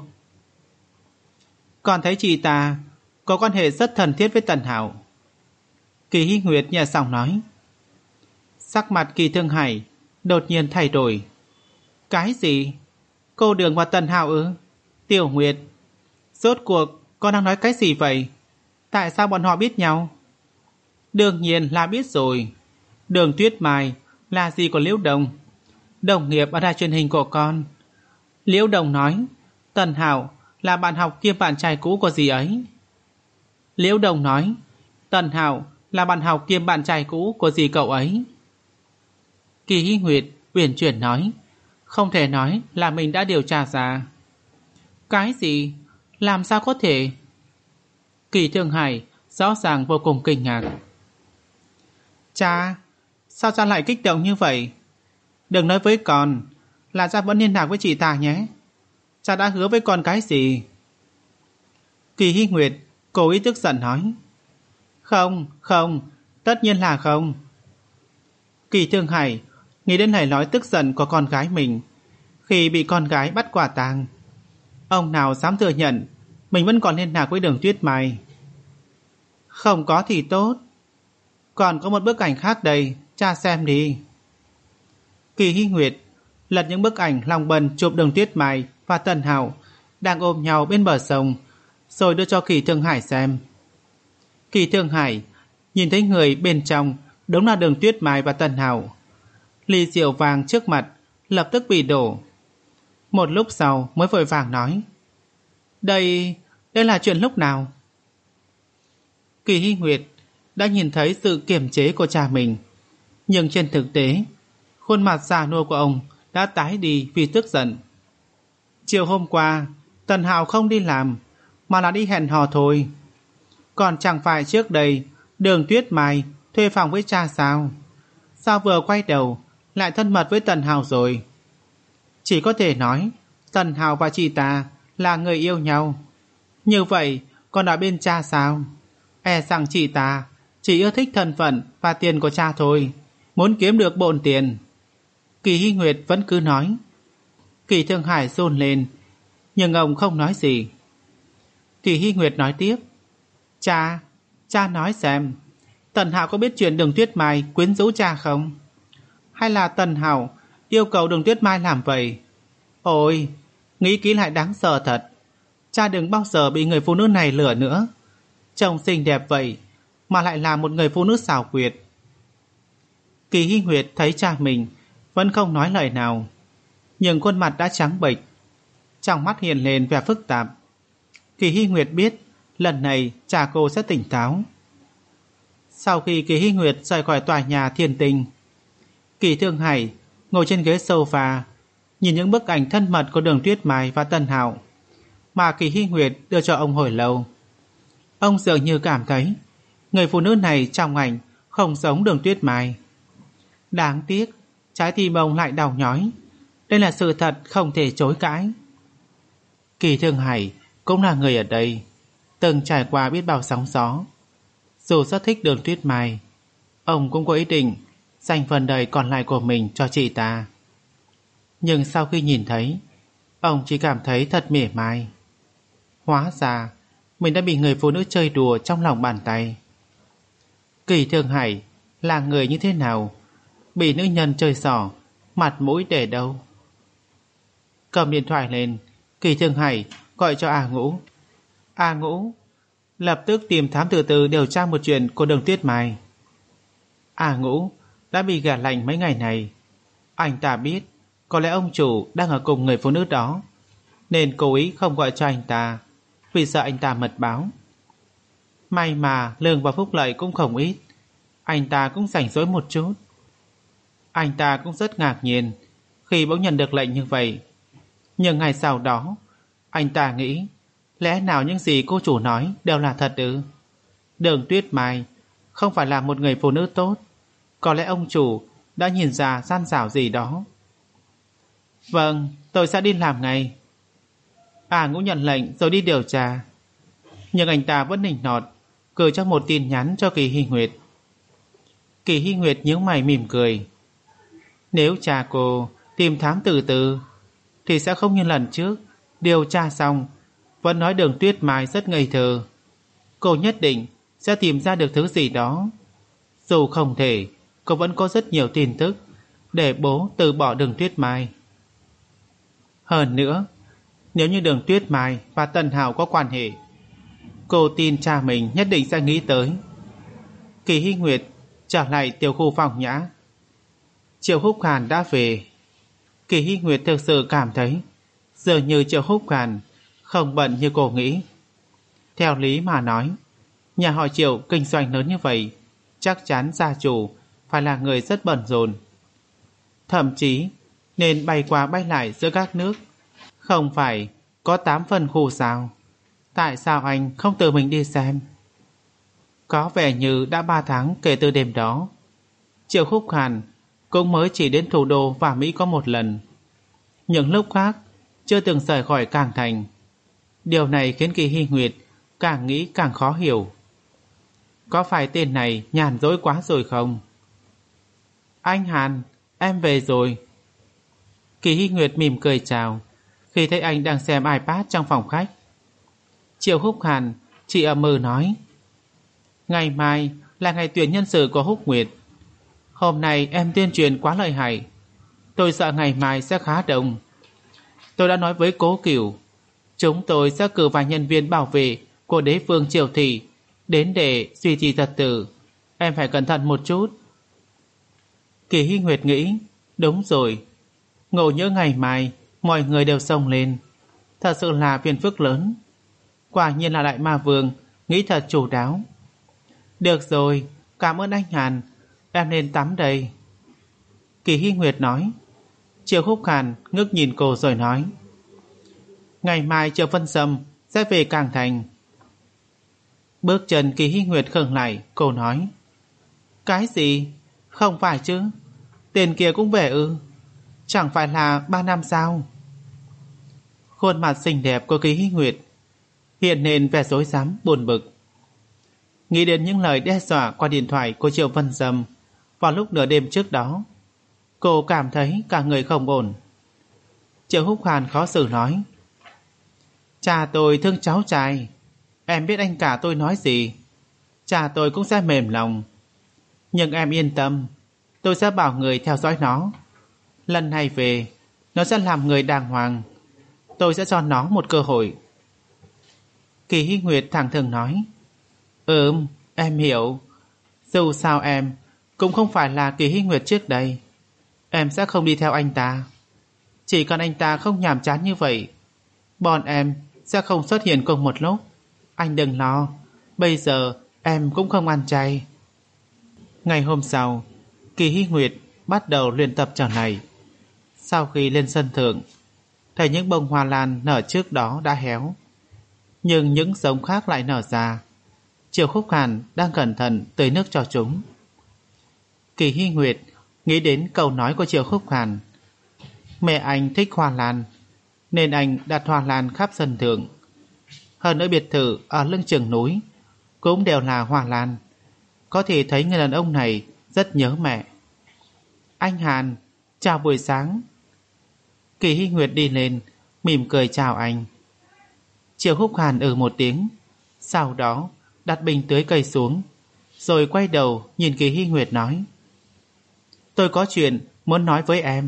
con thấy chị ta có quan hệ rất thân thiết với Tần Hạo. Kỳ Hy Nguyệt nhẹ giọng nói. Sắc mặt Kỳ Thương Hải đột nhiên thay đổi. Cái gì? Cô Đường và Tần Hạo ư? Tiểu Nguyệt, rốt cuộc con đang nói cái gì vậy? Tại sao bọn họ biết nhau? Đương nhiên là biết rồi. Đường Tuyết Mai là gì của Liễu Đồng, đồng nghiệp ở đài truyền hình của con. Liễu Đồng nói Tần Hạo là bạn học kiêm bạn trai cũ của dì ấy. Liễu Đồng nói Tần Hạo là bạn học kiêm bạn trai cũ của dì cậu ấy. Kỳ Hy Nguyệt uyển chuyển nói. Không thể nói là mình đã điều tra ra. Cái gì? Làm sao có thể? Kỳ Thương Hải rõ ràng vô cùng kinh ngạc. Cha, sao cha lại kích động như vậy? Đừng nói với con là cha vẫn liên lạc với chị ta nhé. Cha đã hứa với con cái gì? Kỳ Hy Nguyệt cố ý tức giận nói. Không, không, tất nhiên là không. Kỳ Thương Hải nghĩ đến lời nói tức giận của con gái mình khi bị con gái bắt quả tang. Ông nào dám thừa nhận mình vẫn còn liên lạc với Đường Tuyết Mai. Không có thì tốt. Còn có một bức ảnh khác đây, cha xem đi. Kỳ Hy Nguyệt lật những bức ảnh lòng bần chụp Đường Tuyết Mai và Tần Hạo đang ôm nhau bên bờ sông, rồi đưa cho Kỳ Thương Hải xem. Kỳ Thương Hải nhìn thấy người bên trong đúng là Đường Tuyết Mai và Tần Hạo. Ly rượu vàng trước mặt lập tức bị đổ. Một lúc sau mới vội vàng nói. Đây, đây là chuyện lúc nào? Kỳ Hy Nguyệt đã nhìn thấy sự kiềm chế của cha mình, nhưng trên thực tế khuôn mặt già nua của ông đã tái đi vì tức giận. Chiều hôm qua Tần Hạo không đi làm mà là đi hẹn hò thôi. Còn chẳng phải trước đây Đường Tuyết Mai thuê phòng với cha sao? Sao vừa quay đầu lại thân mật với Tần Hạo rồi? Chỉ có thể nói Tần Hạo và chị ta là người yêu nhau. Như vậy còn ở bên cha sao? E rằng chị ta chỉ yêu thích thân phận và tiền của cha thôi, muốn kiếm được bộn tiền. Kỳ Hy Nguyệt vẫn cứ nói. Kỳ Thương Hải run lên, nhưng ông không nói gì. Kỳ Hy Nguyệt nói tiếp. Cha, cha nói xem, Tần Hạo có biết chuyện Đường Tuyết Mai quyến rũ cha không? Hay là Tần Hạo yêu cầu Đường Tuyết Mai làm vậy? Ôi, nghĩ kỹ lại đáng sợ thật. Cha đừng bao giờ bị người phụ nữ này lừa nữa. Chồng xinh đẹp vậy mà lại là một người phụ nữ xảo quyệt. Kỳ Hy Nguyệt thấy cha mình vẫn không nói lời nào, nhưng khuôn mặt đã trắng bệch, trong mắt hiện lên vẻ phức tạp. Kỳ Hy Nguyệt biết lần này cha cô sẽ tỉnh táo. Sau khi Kỳ Hy Nguyệt rời khỏi tòa nhà Thiên Tinh, Kỳ Thương Hải ngồi trên ghế sofa nhìn những bức ảnh thân mật của Đường Tuyết Mai và Tần Hạo mà Kỳ Hy Nguyệt đưa cho ông hồi lâu. Ông dường như cảm thấy người phụ nữ này trong ảnh không giống Đường Tuyết Mai. Đáng tiếc, trái tim ông lại đau nhói. Đây là sự thật không thể chối cãi. Kỳ Thương Hải cũng là người ở đây, từng trải qua biết bao sóng gió. Dù rất thích Đường Tuyết Mai, Ông cũng có ý định dành phần đời còn lại của mình cho chị ta. Nhưng sau khi nhìn thấy, ông chỉ cảm thấy thật mỉa mai. Hóa ra mình đã bị người phụ nữ chơi đùa trong lòng bàn tay. Kỳ Thương Hải là người như thế nào? Bị nữ nhân chơi xỏ, mặt mũi để đâu? Cầm điện thoại lên, Kỳ Thương Hải gọi cho A Ngũ. A Ngũ lập tức tìm thám tử từ điều tra một chuyện của Đường Tuyết Mai. A Ngũ đã bị gạt lạnh mấy ngày này. Anh ta biết có lẽ ông chủ đang ở cùng người phụ nữ đó, nên cố ý không gọi cho anh ta, vì sợ anh ta mật báo. May mà lương và phúc lợi cũng không ít, anh ta cũng rảnh rỗi một chút. Anh ta cũng rất ngạc nhiên khi bỗng nhận được lệnh như vậy. Nhưng ngày sau đó, anh ta nghĩ, lẽ nào những gì cô chủ nói đều là thật ư? Đường Tuyết Mai không phải là một người phụ nữ tốt, có lẽ ông chủ đã nhìn ra gian xảo gì đó. Vâng, tôi sẽ đi làm ngay. A Ngũ nhận lệnh rồi đi điều tra. Nhưng anh ta vẫn nịnh nọt gửi cho một tin nhắn cho Kỳ Hy Nguyệt. Kỳ Hy Nguyệt nhíu mày mỉm cười. Nếu cha cô tìm thám tử từ thì sẽ không như lần trước điều tra xong vẫn nói Đường Tuyết Mai rất ngây thơ. Cô nhất định sẽ tìm ra được thứ gì đó. Dù không thể, cô vẫn có rất nhiều tin tức để bố từ bỏ Đường Tuyết Mai. Hơn nữa, nếu như Đường Tuyết Mai và Tần Hạo có quan hệ, cô tin cha mình nhất định sẽ nghĩ tới. Kỳ Hy Nguyệt trở lại tiểu khu phòng nhã. Triệu Húc Hàn đã về. Kỳ Hy Nguyệt thực sự cảm thấy dường như Triệu Húc Hàn không bận như cô nghĩ. Theo lý mà nói, nhà họ Triệu kinh doanh lớn như vậy, chắc chắn gia chủ phải là người rất bận rộn. Thậm chí nên bay qua bay lại giữa các nước. Không phải có tám phần khu sao? Tại sao anh không tự mình đi xem? Có vẻ như đã ba tháng kể từ đêm đó, Triệu Húc Hàn cũng mới chỉ đến thủ đô và Mỹ có một lần. Những lúc khác chưa từng rời khỏi Cảng Thành. Điều này khiến Kỳ Hy Nguyệt càng nghĩ càng khó hiểu. Có phải tên này nhàn rỗi quá rồi không? Anh Hàn, em về rồi. Kỳ Hy Nguyệt mỉm cười chào khi thấy anh đang xem iPad trong phòng khách. Triệu Húc Hàn chỉ ậm ừ nói, ngày mai là ngày tuyển nhân sự của Húc Nguyệt. Hôm nay em tuyên truyền quá lợi hại, tôi sợ ngày mai sẽ khá đông. Tôi đã nói với Cố Cửu, chúng tôi sẽ cử vài nhân viên bảo vệ của đế vương Triều Thị đến để duy trì trật tự. Em phải cẩn thận một chút. Kỳ Hy Nguyệt nghĩ, đúng rồi, ngộ nhỡ ngày mai mọi người đều xông lên, thật sự là phiền phức lớn. Quả nhiên là Đại Ma Vương nghĩ thật chu đáo. Được rồi, cảm ơn anh Hàn, em nên tắm đây. Kỳ Hy Nguyệt nói. Triệu Húc Hàn ngước nhìn cô rồi nói, ngày mai Triệu Vân Sâm sẽ về Cảng Thành. Bước chân Kỳ Hy Nguyệt khựng lại, cô nói, cái gì? Không phải chứ, tên kia cũng về ư? Chẳng phải là ba năm sao? Khuôn mặt xinh đẹp của Kỳ Hy Nguyệt hiện lên vẻ rối rắm buồn bực. Nghĩ đến những lời đe dọa qua điện thoại của Triệu Vân Sâm vào lúc nửa đêm trước đó, cô cảm thấy cả người không ổn. Triệu Húc Hàn khó xử nói, cha tôi thương cháu trai, em biết anh cả tôi nói gì, cha tôi cũng sẽ mềm lòng. Nhưng em yên tâm, tôi sẽ bảo người theo dõi nó. Lần này về, nó sẽ làm người đàng hoàng. Tôi sẽ cho nó một cơ hội. Kỳ Hy Nguyệt thẳng thừng nói, Ừm, em hiểu. Dù sao em cũng không phải là Kỳ Hy Nguyệt trước đây. Em sẽ không đi theo anh ta. Chỉ cần anh ta không nhàm chán như vậy, bọn em sẽ không xuất hiện cùng một lúc. Anh đừng lo, bây giờ em cũng không ăn chay. Ngày hôm sau, Kỳ Hy Nguyệt bắt đầu luyện tập trở lại. Sau khi lên sân thượng, thấy những bông hoa lan nở trước đó đã héo, nhưng những giống khác lại nở ra. Triệu Khúc Hàn đang cẩn thận tưới nước cho chúng. Kỳ Hy Nguyệt nghĩ đến câu nói của Triệu Khúc Hàn, mẹ anh thích hoa lan nên anh đặt hoa lan khắp sân thượng. Hơn nữa biệt thự ở lưng chừng núi cũng đều là hoa lan. Có thể thấy người đàn ông này rất nhớ mẹ. Anh Hàn, chào buổi sáng. Kỳ Hy Nguyệt đi lên, mỉm cười chào anh. Triệu Húc Hàn ừ một tiếng, sau đó đặt bình tưới cây xuống, rồi quay đầu nhìn Kỳ Hy Nguyệt nói: Tôi có chuyện muốn nói với em.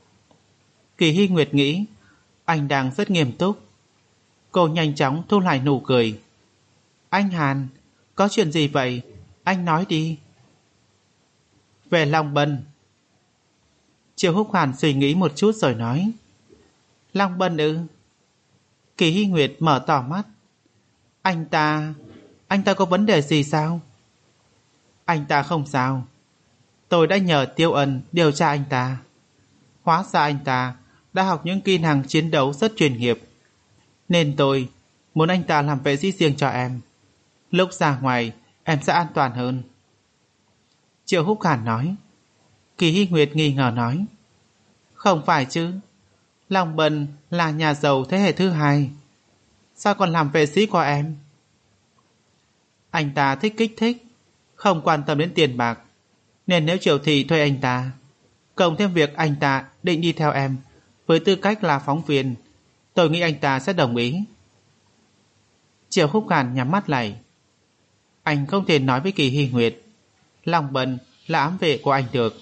Kỳ Hy Nguyệt nghĩ anh đang rất nghiêm túc. Cô nhanh chóng thu lại nụ cười. Anh Hàn, có chuyện gì vậy? Anh nói đi. Về Long Bân. Triệu Húc Hàn suy nghĩ một chút rồi nói: Long Bân ư? Kỳ Hy Nguyệt mở to mắt. Anh ta... Anh ta có vấn đề gì sao? Anh ta không sao. Tôi đã nhờ Tiêu Ân điều tra anh ta. Hóa ra anh ta đã học những kỹ năng chiến đấu rất chuyên nghiệp, nên tôi muốn anh ta làm vệ sĩ riêng cho em. Lúc ra ngoài em sẽ an toàn hơn. Triệu Húc Hàn nói. Kỳ Hy Nguyệt nghi ngờ nói: Không phải chứ, Long Bân là nhà giàu thế hệ thứ hai, sao còn làm vệ sĩ của em? Anh ta thích kích thích, không quan tâm đến tiền bạc, nên nếu Triệu Thị thuê anh ta, cộng thêm việc anh ta định đi theo em với tư cách là phóng viên, tôi nghĩ anh ta sẽ đồng ý. Triệu Húc Hàn nhắm mắt lại. Anh không thể nói với Kỳ Hy Nguyệt Long Bân là ám vệ của anh được.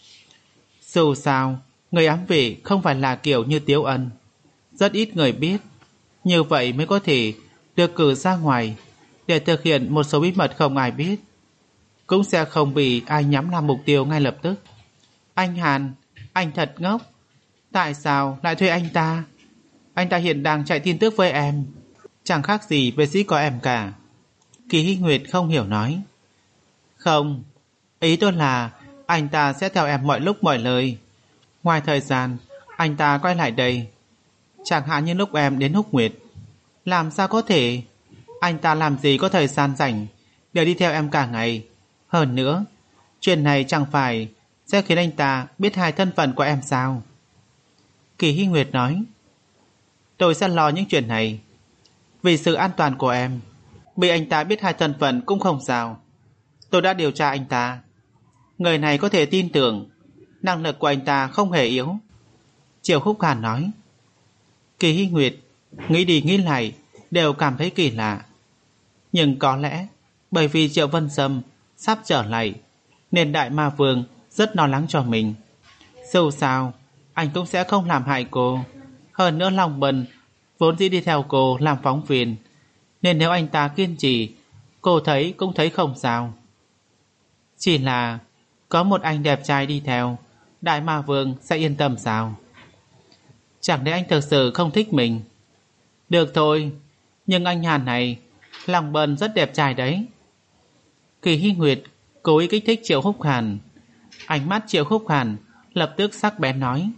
Dù sao, người ám vệ không phải là kiểu như Tiếu Ân, rất ít người biết, như vậy mới có thể được cử ra ngoài để thực hiện một số bí mật không ai biết, cũng sẽ không bị ai nhắm làm mục tiêu ngay lập tức. Anh Hàn, anh thật ngốc. Tại sao lại thuê anh ta? Anh ta hiện đang chạy tin tức với em, chẳng khác gì vệ sĩ của em cả. Kỳ Hy Nguyệt không hiểu nói. Không, ý tôi là anh ta sẽ theo em mọi lúc mọi nơi. Ngoài thời gian anh ta quay lại đây, chẳng hạn như lúc em đến Húc Nguyệt. Làm sao có thể? Anh ta làm gì có thời gian rảnh để đi theo em cả ngày. Hơn nữa, chuyện này chẳng phải sẽ khiến anh ta biết hai thân phận của em sao? Kỳ Hy Nguyệt nói. Tôi sẽ lo những chuyện này. Vì sự an toàn của em, bị anh ta biết hai thân phận cũng không sao. Tôi đã điều tra anh ta. Người này có thể tin tưởng, năng lực của anh ta không hề yếu. Triệu Húc Hàn nói. Kỳ Hy Nguyệt nghĩ đi nghĩ lại đều cảm thấy kỳ lạ. Nhưng có lẽ bởi vì Triệu Vân Sâm sắp trở lại, nên Đại Ma Vương rất lo lắng cho mình. Dù sao anh cũng sẽ không làm hại cô. Hơn nữa Long Bân vốn dĩ đi theo cô làm phóng viên, nên nếu anh ta kiên trì, cô thấy cũng thấy không sao. Chỉ là có một anh đẹp trai đi theo, Đại Ma Vương sẽ yên tâm sao? Chẳng lẽ anh thực sự không thích mình? Được thôi, nhưng anh Hàn này, Long Bân rất đẹp trai đấy. Kỳ Hy Nguyệt cố ý kích thích Triệu Húc Hàn. Ánh mắt Triệu Húc Hàn lập tức sắc bén nói.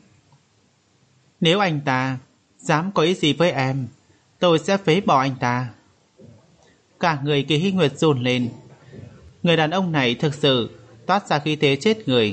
Nếu anh ta dám có ý gì với em, tôi sẽ phế bỏ anh ta. Cả người Kỳ Hy Nguyệt run lên. Người đàn ông này thực sự toát ra khí thế chết người.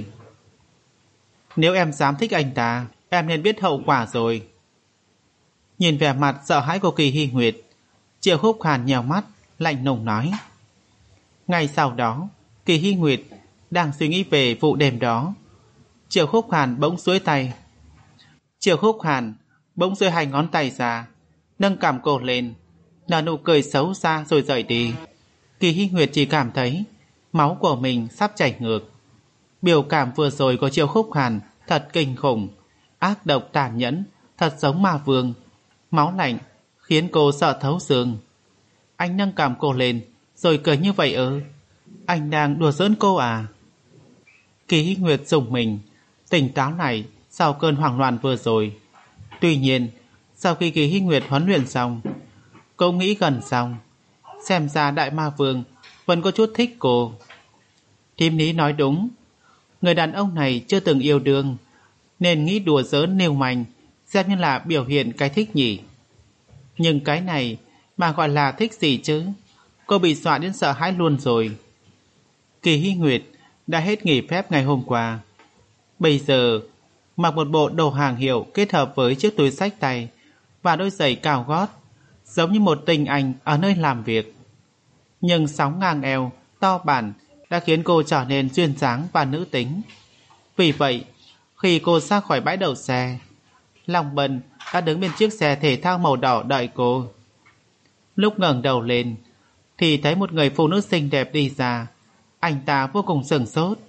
Nếu em dám thích anh ta, em nên biết hậu quả rồi. Nhìn vẻ mặt sợ hãi của Kỳ Hy Nguyệt, Triệu Húc Hàn nhèo mắt, lạnh lùng nói. Ngay sau đó, Kỳ Hy Nguyệt đang suy nghĩ về vụ đêm đó. Triệu Húc Hàn bỗng duỗi tay. Triệu Húc Hàn bỗng duỗi hai ngón tay ra, nâng cằm cô lên, nở nụ cười xấu xa rồi rời đi. Kỳ Hy Nguyệt chỉ cảm thấy máu của mình sắp chảy ngược. Biểu cảm vừa rồi của Triệu Húc Hàn thật kinh khủng, ác độc tàn nhẫn, thật giống ma vương. Máu lạnh khiến cô sợ thấu xương. Anh nâng cằm cô lên rồi cười như vậy ư? Anh đang đùa giỡn cô à? Kỳ Hy Nguyệt rùng mình, tỉnh táo lại sau cơn hoảng loạn vừa rồi. Tuy nhiên, sau khi Kỳ Hy Nguyệt huấn luyện xong, cô nghĩ gần xong, xem ra Đại Ma Vương vẫn có chút thích cô. Thím Ní nói đúng, người đàn ông này chưa từng yêu đương, nên nghĩ đùa giỡn nêu manh xem như là biểu hiện cái thích nhỉ. Nhưng cái này mà gọi là thích gì chứ? Cô bị dọa đến sợ hãi luôn rồi. Kỳ Hy Nguyệt đã hết nghỉ phép ngày hôm qua. Bây giờ mặc một bộ đồ hàng hiệu kết hợp với chiếc túi xách tay và đôi giày cao gót, giống như một tinh anh ở nơi làm việc. Nhưng sóng ngang eo, to bản đã khiến cô trở nên duyên dáng và nữ tính. Vì vậy, khi cô ra khỏi bãi đậu xe, Long Bân đã đứng bên chiếc xe thể thao màu đỏ đợi cô. Lúc ngẩng đầu lên thì thấy một người phụ nữ xinh đẹp đi ra. Anh ta vô cùng sửng sốt.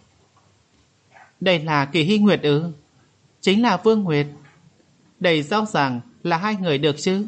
Đây là Kỳ Hy Nguyệt ư? Chính là Vương Nguyệt. Đây rõ ràng là hai người được chứ.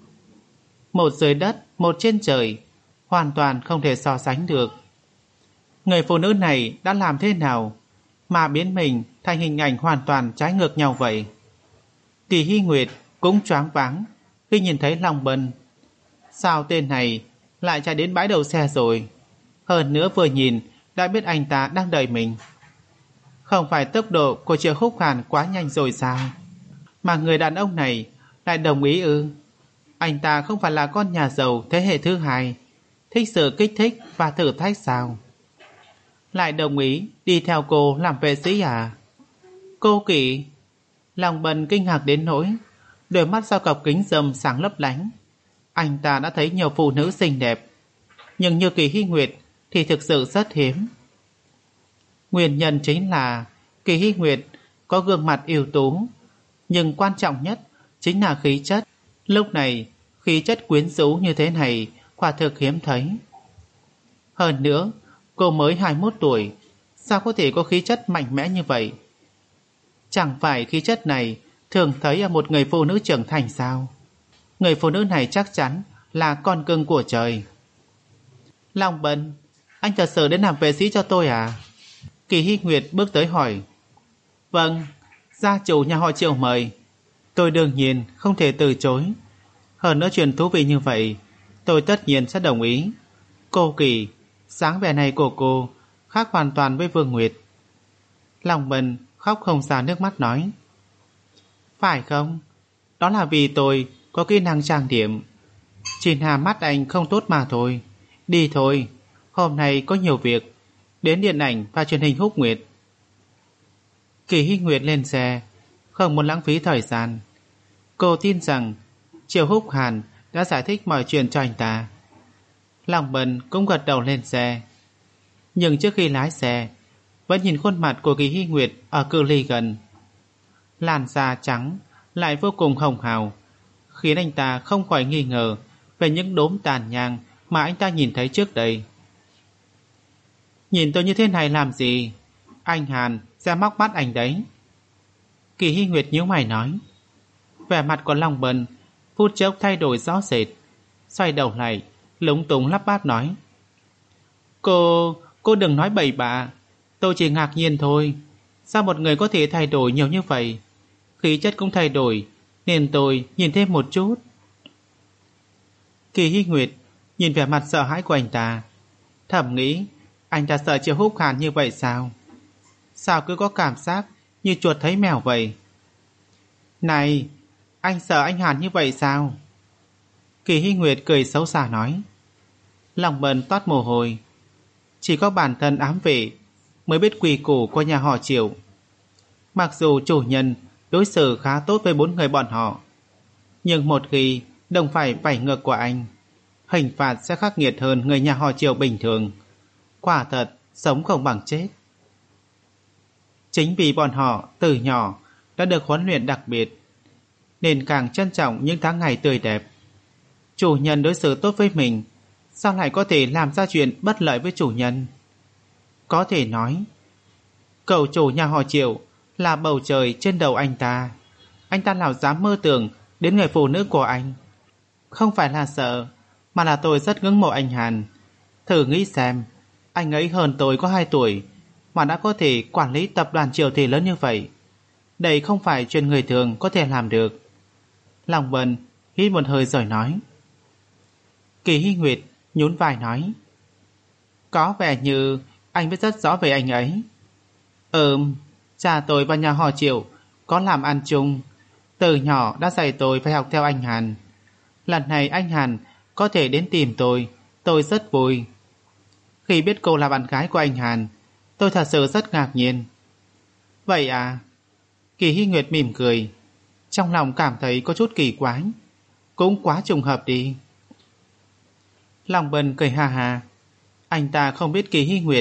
Một dưới đất, một trên trời, hoàn toàn không thể so sánh được. Người phụ nữ này đã làm thế nào mà biến mình thành hình ảnh hoàn toàn trái ngược nhau vậy? Kỳ Hy Nguyệt cũng choáng váng khi nhìn thấy Long Bân. Sao tên này lại chạy đến bãi đậu xe rồi? Hơn nữa vừa nhìn đã biết anh ta đang đợi mình. Không phải tốc độ của Triệu Húc Hàn quá nhanh rồi sao? Mà người đàn ông này lại đồng ý ư? Anh ta không phải là con nhà giàu thế hệ thứ hai, thích sự kích thích và thử thách sao? Lại đồng ý đi theo cô làm vệ sĩ à? Cô Kỳ. Long Bân kinh ngạc đến nỗi đôi mắt sau cặp kính râm sáng lấp lánh. Anh ta đã thấy nhiều phụ nữ xinh đẹp, nhưng như Kỳ Hy Nguyệt thì thực sự rất hiếm. Nguyên nhân chính là Kỳ Hy Nguyệt có gương mặt ưu tú, nhưng quan trọng nhất chính là khí chất. Lúc này khí chất quyến rũ như thế này quả thực hiếm thấy. Hơn nữa cô mới hai mươi mốt tuổi, sao có thể có khí chất mạnh mẽ như vậy? Chẳng phải khí chất này thường thấy ở một người phụ nữ trưởng thành sao? Người phụ nữ này chắc chắn là con cưng của trời. Long Bân, anh thật sự đến làm vệ sĩ cho tôi à? Kỳ Hy Nguyệt bước tới hỏi. Vâng, gia chủ nhà họ Triệu mời. Tôi đương nhiên không thể từ chối. Hơn nữa chuyện thú vị như vậy, tôi tất nhiên sẽ đồng ý. Cô Kỳ, dáng vẻ này của cô khác hoàn toàn với Vương Nguyệt. Long Bân khóc không ra nước mắt nói. Phải không? Đó là vì tôi có kỹ năng trang điểm. Chỉ là mắt anh không tốt mà thôi. Đi thôi, hôm nay có nhiều việc. Đến điện ảnh và truyền hình Húc Nguyệt. Kỳ Hy Nguyệt lên xe, không muốn lãng phí thời gian. Cô tin rằng Triệu Húc Hàn đã giải thích mọi chuyện cho anh ta. Long Bân cũng gật đầu lên xe. Nhưng trước khi lái xe, vẫn nhìn khuôn mặt của Kỳ Hy Nguyệt ở cự ly gần. Làn da trắng lại vô cùng hồng hào, khiến anh ta không khỏi nghi ngờ về những đốm tàn nhang mà anh ta nhìn thấy trước đây. Nhìn tôi như thế này làm gì? Anh Hàn sẽ móc mắt anh đấy. Kỳ Hy Nguyệt nhíu mày nói. Vẻ mặt của Long Bân phút chốc thay đổi rõ rệt. Xoay đầu lại, lúng túng lắp bắp nói. Cô, cô đừng nói bậy bạ. Tôi chỉ ngạc nhiên thôi. Sao một người có thể thay đổi nhiều như vậy? Khí chất cũng thay đổi, nên tôi nhìn thêm một chút. Kỳ Hy Nguyệt nhìn vẻ mặt sợ hãi của anh ta, thầm nghĩ anh ta sợ Triệu Húc Hàn như vậy sao? Sao cứ có cảm giác như chuột thấy mèo vậy? Này, anh sợ anh Hàn như vậy sao? Kỳ Hy Nguyệt cười xấu xa nói. Lòng Bân toát mồ hôi. Chỉ có bản thân ám vệ mới biết quy củ của nhà họ Triệu. Mặc dù chủ nhân đối xử khá tốt với bốn người bọn họ, nhưng một khi đồng phải vảy ngược của anh, hình phạt sẽ khắc nghiệt hơn người nhà họ Triệu bình thường. Quả thật sống không bằng chết. Chính vì bọn họ từ nhỏ đã được huấn luyện đặc biệt, nên càng trân trọng những tháng ngày tươi đẹp. Chủ nhân đối xử tốt với mình, sao lại có thể làm ra chuyện bất lợi với chủ nhân? Có thể nói cậu chủ nhà họ Triệu là bầu trời trên đầu anh ta. Anh ta nào dám mơ tưởng đến người phụ nữ của anh? Không phải là sợ, mà là tôi rất ngưỡng mộ anh Hàn. Thử nghĩ xem, anh ấy hơn tôi có hai tuổi mà đã có thể quản lý tập đoàn Triều Thị lớn như vậy. Đây không phải chuyện người thường có thể làm được. Lòng Bân hít một hơi rồi nói. Kỳ Hy Nguyệt nhún vai nói. Có vẻ như anh biết rất rõ về anh ấy. Ừm, cha tôi và nhà họ Triệu có làm ăn chung, từ nhỏ đã dạy tôi phải học theo anh Hàn. Lần này anh Hàn có thể đến tìm tôi, tôi rất vui. Khi biết cô là bạn gái của anh Hàn, tôi thật sự rất ngạc nhiên. Vậy à? Kỳ Hy Nguyệt mỉm cười, trong lòng cảm thấy có chút kỳ quái. Cũng quá trùng hợp đi. Lòng Bân cười ha ha. Anh ta không biết Kỳ Hy Nguyệt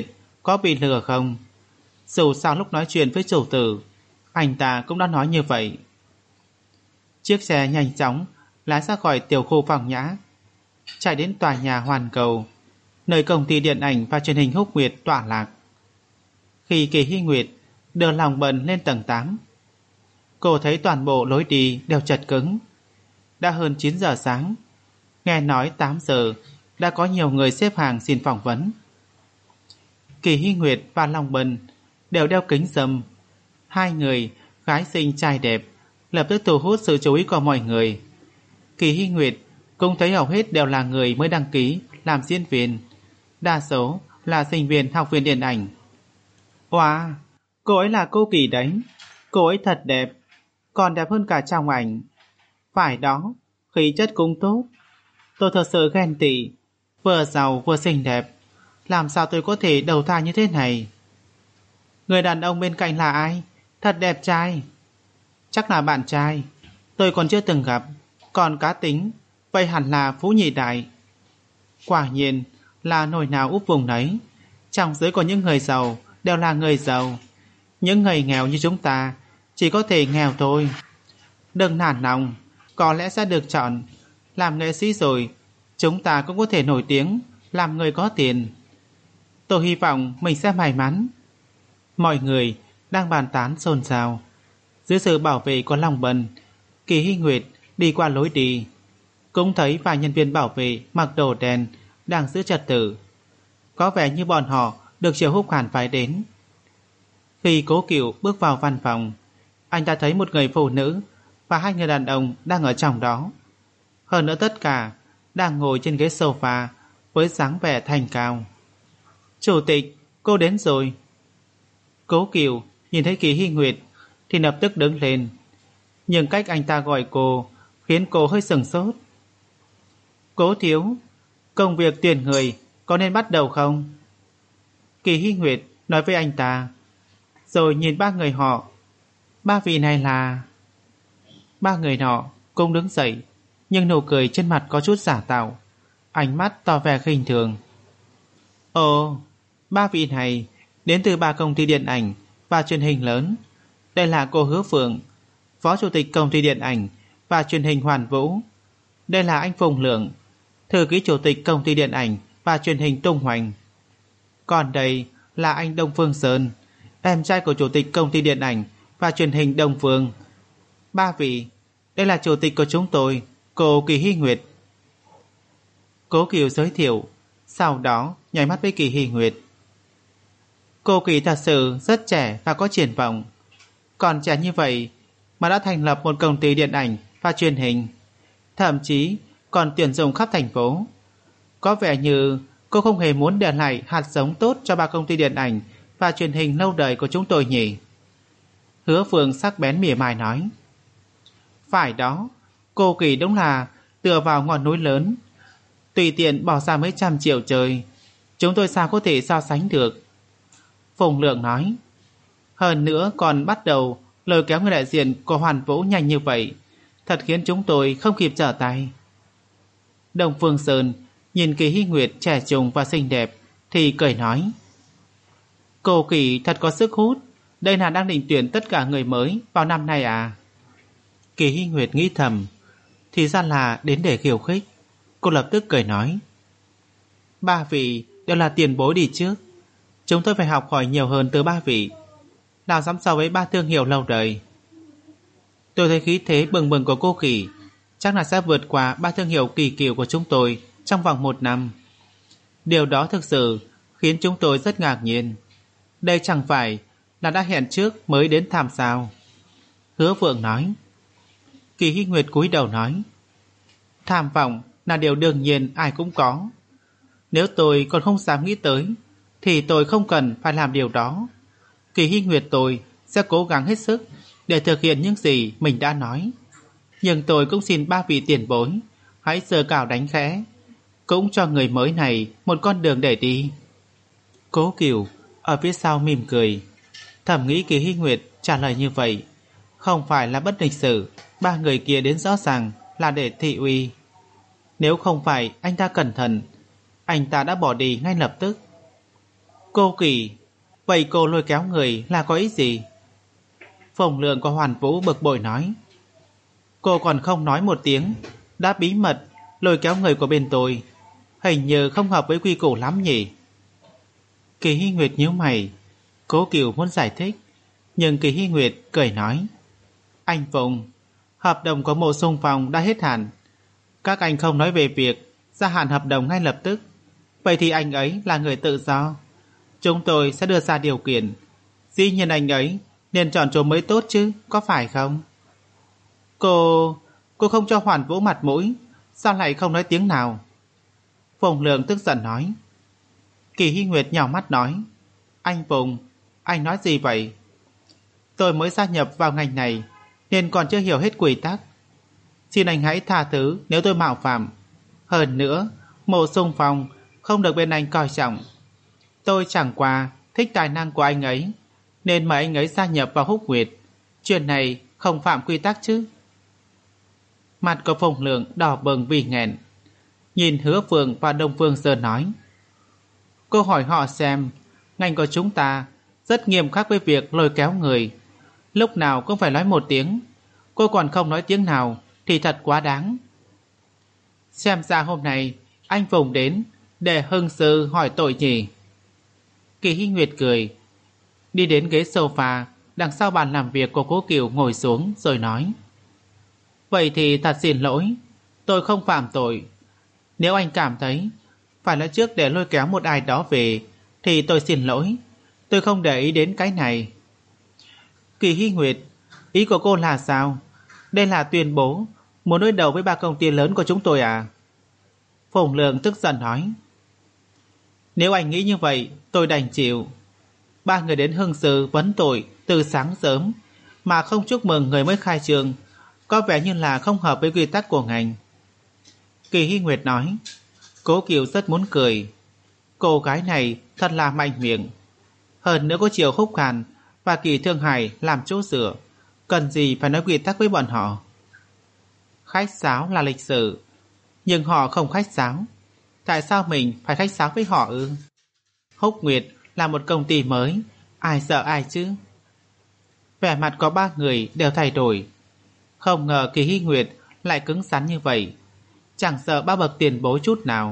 có bị lừa không? Dù sao lúc nói chuyện với chủ tử, anh ta cũng đã nói như vậy. Chiếc xe nhanh chóng lái ra khỏi tiểu khu Phòng Nhã, chạy đến tòa nhà Hoàn Cầu, nơi công ty điện ảnh và truyền hình Húc Nguyệt tọa lạc. Khi Kỳ Hy Nguyệt đưa Lòng Bần lên tầng tám, cô thấy toàn bộ lối đi đều chật cứng. Đã hơn chín giờ sáng, nghe nói tám giờ đã có nhiều người xếp hàng xin phỏng vấn. Kỳ Hy Nguyệt và Lòng Bần đều đeo kính râm. Hai người gái xinh trai đẹp lập tức thu hút sự chú ý của mọi người. Kỳ Hy Nguyệt cũng thấy hầu hết đều là người mới đăng ký làm diễn viên, đa số là sinh viên học viện điện ảnh. Wow, cô ấy là cô Kỳ đấy, cô ấy thật đẹp, còn đẹp hơn cả trong ảnh. Phải đó, khí chất cũng tốt. Tôi thật sự ghen tị, vừa giàu vừa xinh đẹp, làm sao tôi có thể đầu thai như thế này? Người đàn ông bên cạnh là ai? Thật đẹp trai. Chắc là bạn trai, tôi còn chưa từng gặp. Còn cá tính, vậy hẳn là Phú Nhị Đại. Quả nhiên là nồi nào úp vùng nấy. Trong giới có những người giàu đều là người giàu, những người nghèo như chúng ta chỉ có thể nghèo thôi. Đừng nản lòng, có lẽ sẽ được chọn làm nghệ sĩ rồi chúng ta cũng có thể nổi tiếng, làm người có tiền. Tôi hy vọng mình sẽ may mắn. Mọi người đang bàn tán xôn xao. Dưới sự bảo vệ của Lòng Bần, Kỳ Hy Nguyệt đi qua lối đi, cũng thấy vài nhân viên bảo vệ mặc đồ đen đang giữ trật tự. Có vẻ như bọn họ được Triệu Húc Hàn phái đến. Khi Cố Cửu bước vào văn phòng, anh ta thấy một người phụ nữ và hai người đàn ông đang ở trong đó. Hơn nữa tất cả đang ngồi trên ghế sofa với dáng vẻ thanh cao. Chủ tịch, cô đến rồi. Cố Cửu nhìn thấy Kỳ Hy Nguyệt thì lập tức đứng lên, nhưng cách anh ta gọi cô khiến cô hơi sừng sốt. Cố thiếu, công việc tuyển người có nên bắt đầu không? Kỳ Hy Nguyệt nói với anh ta, rồi nhìn ba người họ. Ba vị này là... Ba người nọ cũng đứng dậy, nhưng nụ cười trên mặt có chút giả tạo, ánh mắt tỏ vẻ khinh thường. Ồ, ba vị này đến từ ba công ty điện ảnh và truyền hình lớn. Đây là cô Hứa Phượng, phó chủ tịch công ty điện ảnh và truyền hình Hoàn Vũ. Đây là anh Phùng Lượng, thư ký chủ tịch công ty điện ảnh và truyền hình Tung Hoành. Còn đây là anh Đông Phương Sơn, em trai của chủ tịch công ty điện ảnh và truyền hình Đông Phương. Ba vị, đây là chủ tịch của chúng tôi, cô Kỳ Hy Nguyệt. Cố Kiều giới thiệu, sau đó nháy mắt với Kỳ Hy Nguyệt. Cô Kỳ thật sự rất trẻ và có triển vọng. Còn trẻ như vậy mà đã thành lập một công ty điện ảnh và truyền hình, thậm chí còn tuyển dụng khắp thành phố. Có vẻ như cô không hề muốn để lại hạt giống tốt cho ba công ty điện ảnh và truyền hình lâu đời của chúng tôi nhỉ? Hứa Phương sắc bén mỉa mai nói. Phải đó, cô Kỳ đúng là tựa vào ngọn núi lớn, tùy tiện bỏ ra mấy trăm triệu trời, chúng tôi sao có thể so sánh được? Phùng Lượng nói. Hơn nữa còn bắt đầu lôi kéo người đại diện của Hoàn Vũ nhanh như vậy, thật khiến chúng tôi không kịp trở tay. Đông Phương Sơn nhìn Kỳ Hy Nguyệt trẻ trung và xinh đẹp thì cười nói, cô Kỳ thật có sức hút. Đây là đang định tuyển tất cả người mới vào năm nay à? Kỳ Hy Nguyệt nghĩ thầm, thì ra là đến để khiêu khích. Cô lập tức cười nói, ba vị đều là tiền bối đi trước, chúng tôi phải học hỏi nhiều hơn từ ba vị. Nào dám so với ba thương hiệu lâu đời. Tôi thấy khí thế bừng bừng của cô Kỳ chắc là sẽ vượt qua ba thương hiệu kỳ cựu của chúng tôi trong vòng một năm. Điều đó thực sự khiến chúng tôi rất ngạc nhiên. Đây chẳng phải là đã hẹn trước mới đến tham sao? Hứa Phượng nói. Kỳ Hy Nguyệt cúi đầu nói, tham vọng là điều đương nhiên ai cũng có. Nếu tôi còn không dám nghĩ tới thì tôi không cần phải làm điều đó. Kỳ Hy Nguyệt tôi sẽ cố gắng hết sức để thực hiện những gì mình đã nói. Nhưng tôi cũng xin ba vị tiền bối hãy giơ cao đánh khẽ, cũng cho người mới này một con đường để đi. Cố Kiều ở phía sau mỉm cười, thầm nghĩ Kỳ Hy Nguyệt trả lời như vậy không phải là bất lịch sự. Ba người kia đến rõ ràng là để thị uy. Nếu không phải anh ta cẩn thận, anh ta đã bỏ đi ngay lập tức. Cô Kỳ, Vậy cô lôi kéo người là có ý gì? Phùng Lượng có Hoàn Vũ bực bội nói. Cô còn không nói một tiếng, đã bí mật lôi kéo người của bên tôi, hình như không hợp với quy củ lắm nhỉ? Kỳ Hy Nguyệt nhíu mày, Cố Cửu muốn giải thích, nhưng Kỳ Hy Nguyệt cười nói. Anh Phùng, hợp đồng của Mộ Xung Phong đã hết hạn. Các anh không nói về việc gia hạn hợp đồng ngay lập tức. Vậy thì anh ấy là người tự do. Chúng tôi sẽ đưa ra điều kiện. Dĩ nhiên anh ấy nên chọn chỗ mới tốt chứ, có phải không? Cô... cô không cho Hoàn Vũ mặt mũi, sao lại không nói tiếng nào? Phùng Lượng tức giận nói. Kỳ Hy Nguyệt nhào mắt nói. Anh Phùng, anh nói gì vậy? Tôi mới gia nhập vào ngành này nên còn chưa hiểu hết quy tắc. Xin anh hãy tha thứ nếu tôi mạo phạm. Hơn nữa, Mộ Xung Phong không được bên anh coi trọng. Tôi chẳng qua thích tài năng của anh ấy nên mời anh ấy gia nhập vào Húc Nguyệt. Chuyện này không phạm quy tắc chứ? Mặt của Phùng Lượng đỏ bừng vì nghẹn. Nhìn Hứa Phương và Đông Phương Sơn nói. Cô hỏi họ xem, ngành của chúng ta rất nghiêm khắc với việc lôi kéo người. Lúc nào cũng phải nói một tiếng. Cô còn không nói tiếng nào thì thật quá đáng. Xem ra hôm nay anh Phùng đến để hưng sư hỏi tội nhỉ? Kỳ Hy Nguyệt cười, đi đến ghế sofa đằng sau bàn làm việc của Cố Cửu ngồi xuống rồi nói. Vậy thì thật xin lỗi, tôi không phạm tội. Nếu anh cảm thấy phải là trước để lôi kéo một ai đó về thì tôi xin lỗi, tôi không để ý đến cái này. Kỳ Hy Nguyệt, ý của cô là sao? Đây là tuyên bố muốn đối đầu với ba công ty lớn của chúng tôi à? Phùng Lượng tức giận nói. Nếu anh nghĩ như vậy, tôi đành chịu. Ba người đến hưng sư vấn tội từ sáng sớm mà không chúc mừng người mới khai trương, có vẻ như là không hợp với quy tắc của ngành. Kỳ Hy Nguyệt nói. Cố Kiều rất muốn cười. Cô gái này thật là mạnh miệng. Hơn nữa có Triệu Khúc Hàn và Kỳ Thương Hải làm chỗ dựa, cần gì phải nói quy tắc với bọn họ? Khách sáo là lịch sự, nhưng họ không khách sáo. Tại sao mình phải khách sáo với họ ư? Húc Nguyệt là một công ty mới, ai sợ ai chứ? Vẻ mặt có ba người đều thay đổi. Không ngờ Kỳ Hy Nguyệt lại cứng rắn như vậy, chẳng sợ ba bậc tiền bối chút nào.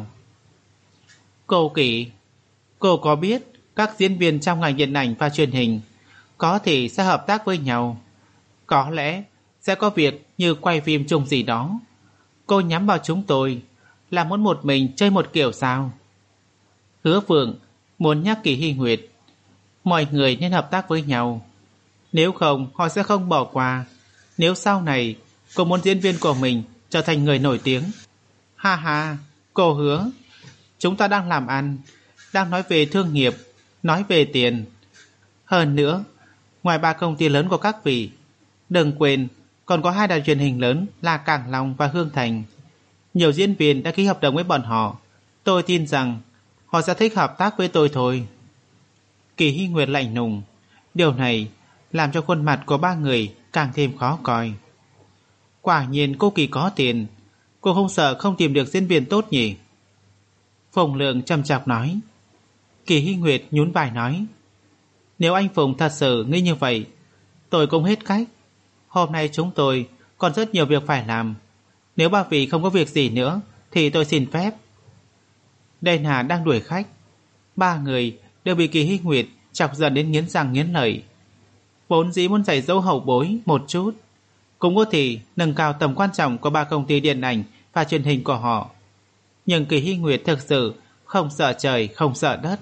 Cô Kỳ, cô có biết các diễn viên trong ngành điện ảnh và truyền hình có thể sẽ hợp tác với nhau, có lẽ sẽ có việc như quay phim chung gì đó. Cô nhắm vào chúng tôi là muốn một mình chơi một kiểu sao? Hứa Phượng muốn nhắc Kỳ Hy Nguyệt, mọi người nên hợp tác với nhau, nếu không họ sẽ không bỏ qua. Nếu sau này cô muốn diễn viên của mình trở thành người nổi tiếng. Ha ha, cô Hứa, chúng ta đang làm ăn, đang nói về thương nghiệp, nói về tiền. Hơn nữa, ngoài ba công ty lớn của các vị, đừng quên còn có hai đài truyền hình lớn là Cảng Long và Hương Thành. Nhiều diễn viên đã ký hợp đồng với bọn họ. Tôi tin rằng họ sẽ thích hợp tác với tôi thôi. Kỳ Hy Nguyệt lạnh lùng. Điều này làm cho khuôn mặt của ba người càng thêm khó coi. Quả nhiên cô Kỳ có tiền, cô không sợ không tìm được diễn viên tốt nhỉ? Phùng Lượng trầm chọc nói. Kỳ Hy Nguyệt nhún vai nói. Nếu anh Phùng thật sự nghĩ như vậy, tôi cũng hết cách. Hôm nay chúng tôi còn rất nhiều việc phải làm. Nếu ba vị không có việc gì nữa thì tôi xin phép. Đây là đang đuổi khách. Ba người đều bị Kỳ Hy Nguyệt chọc giận đến nghiến răng nghiến lợi. Vốn dĩ muốn dạy dỗ hậu bối một chút, cũng có thể nâng cao tầm quan trọng của ba công ty điện ảnh và truyền hình của họ. Nhưng Kỳ Hy Nguyệt thực sự không sợ trời không sợ đất.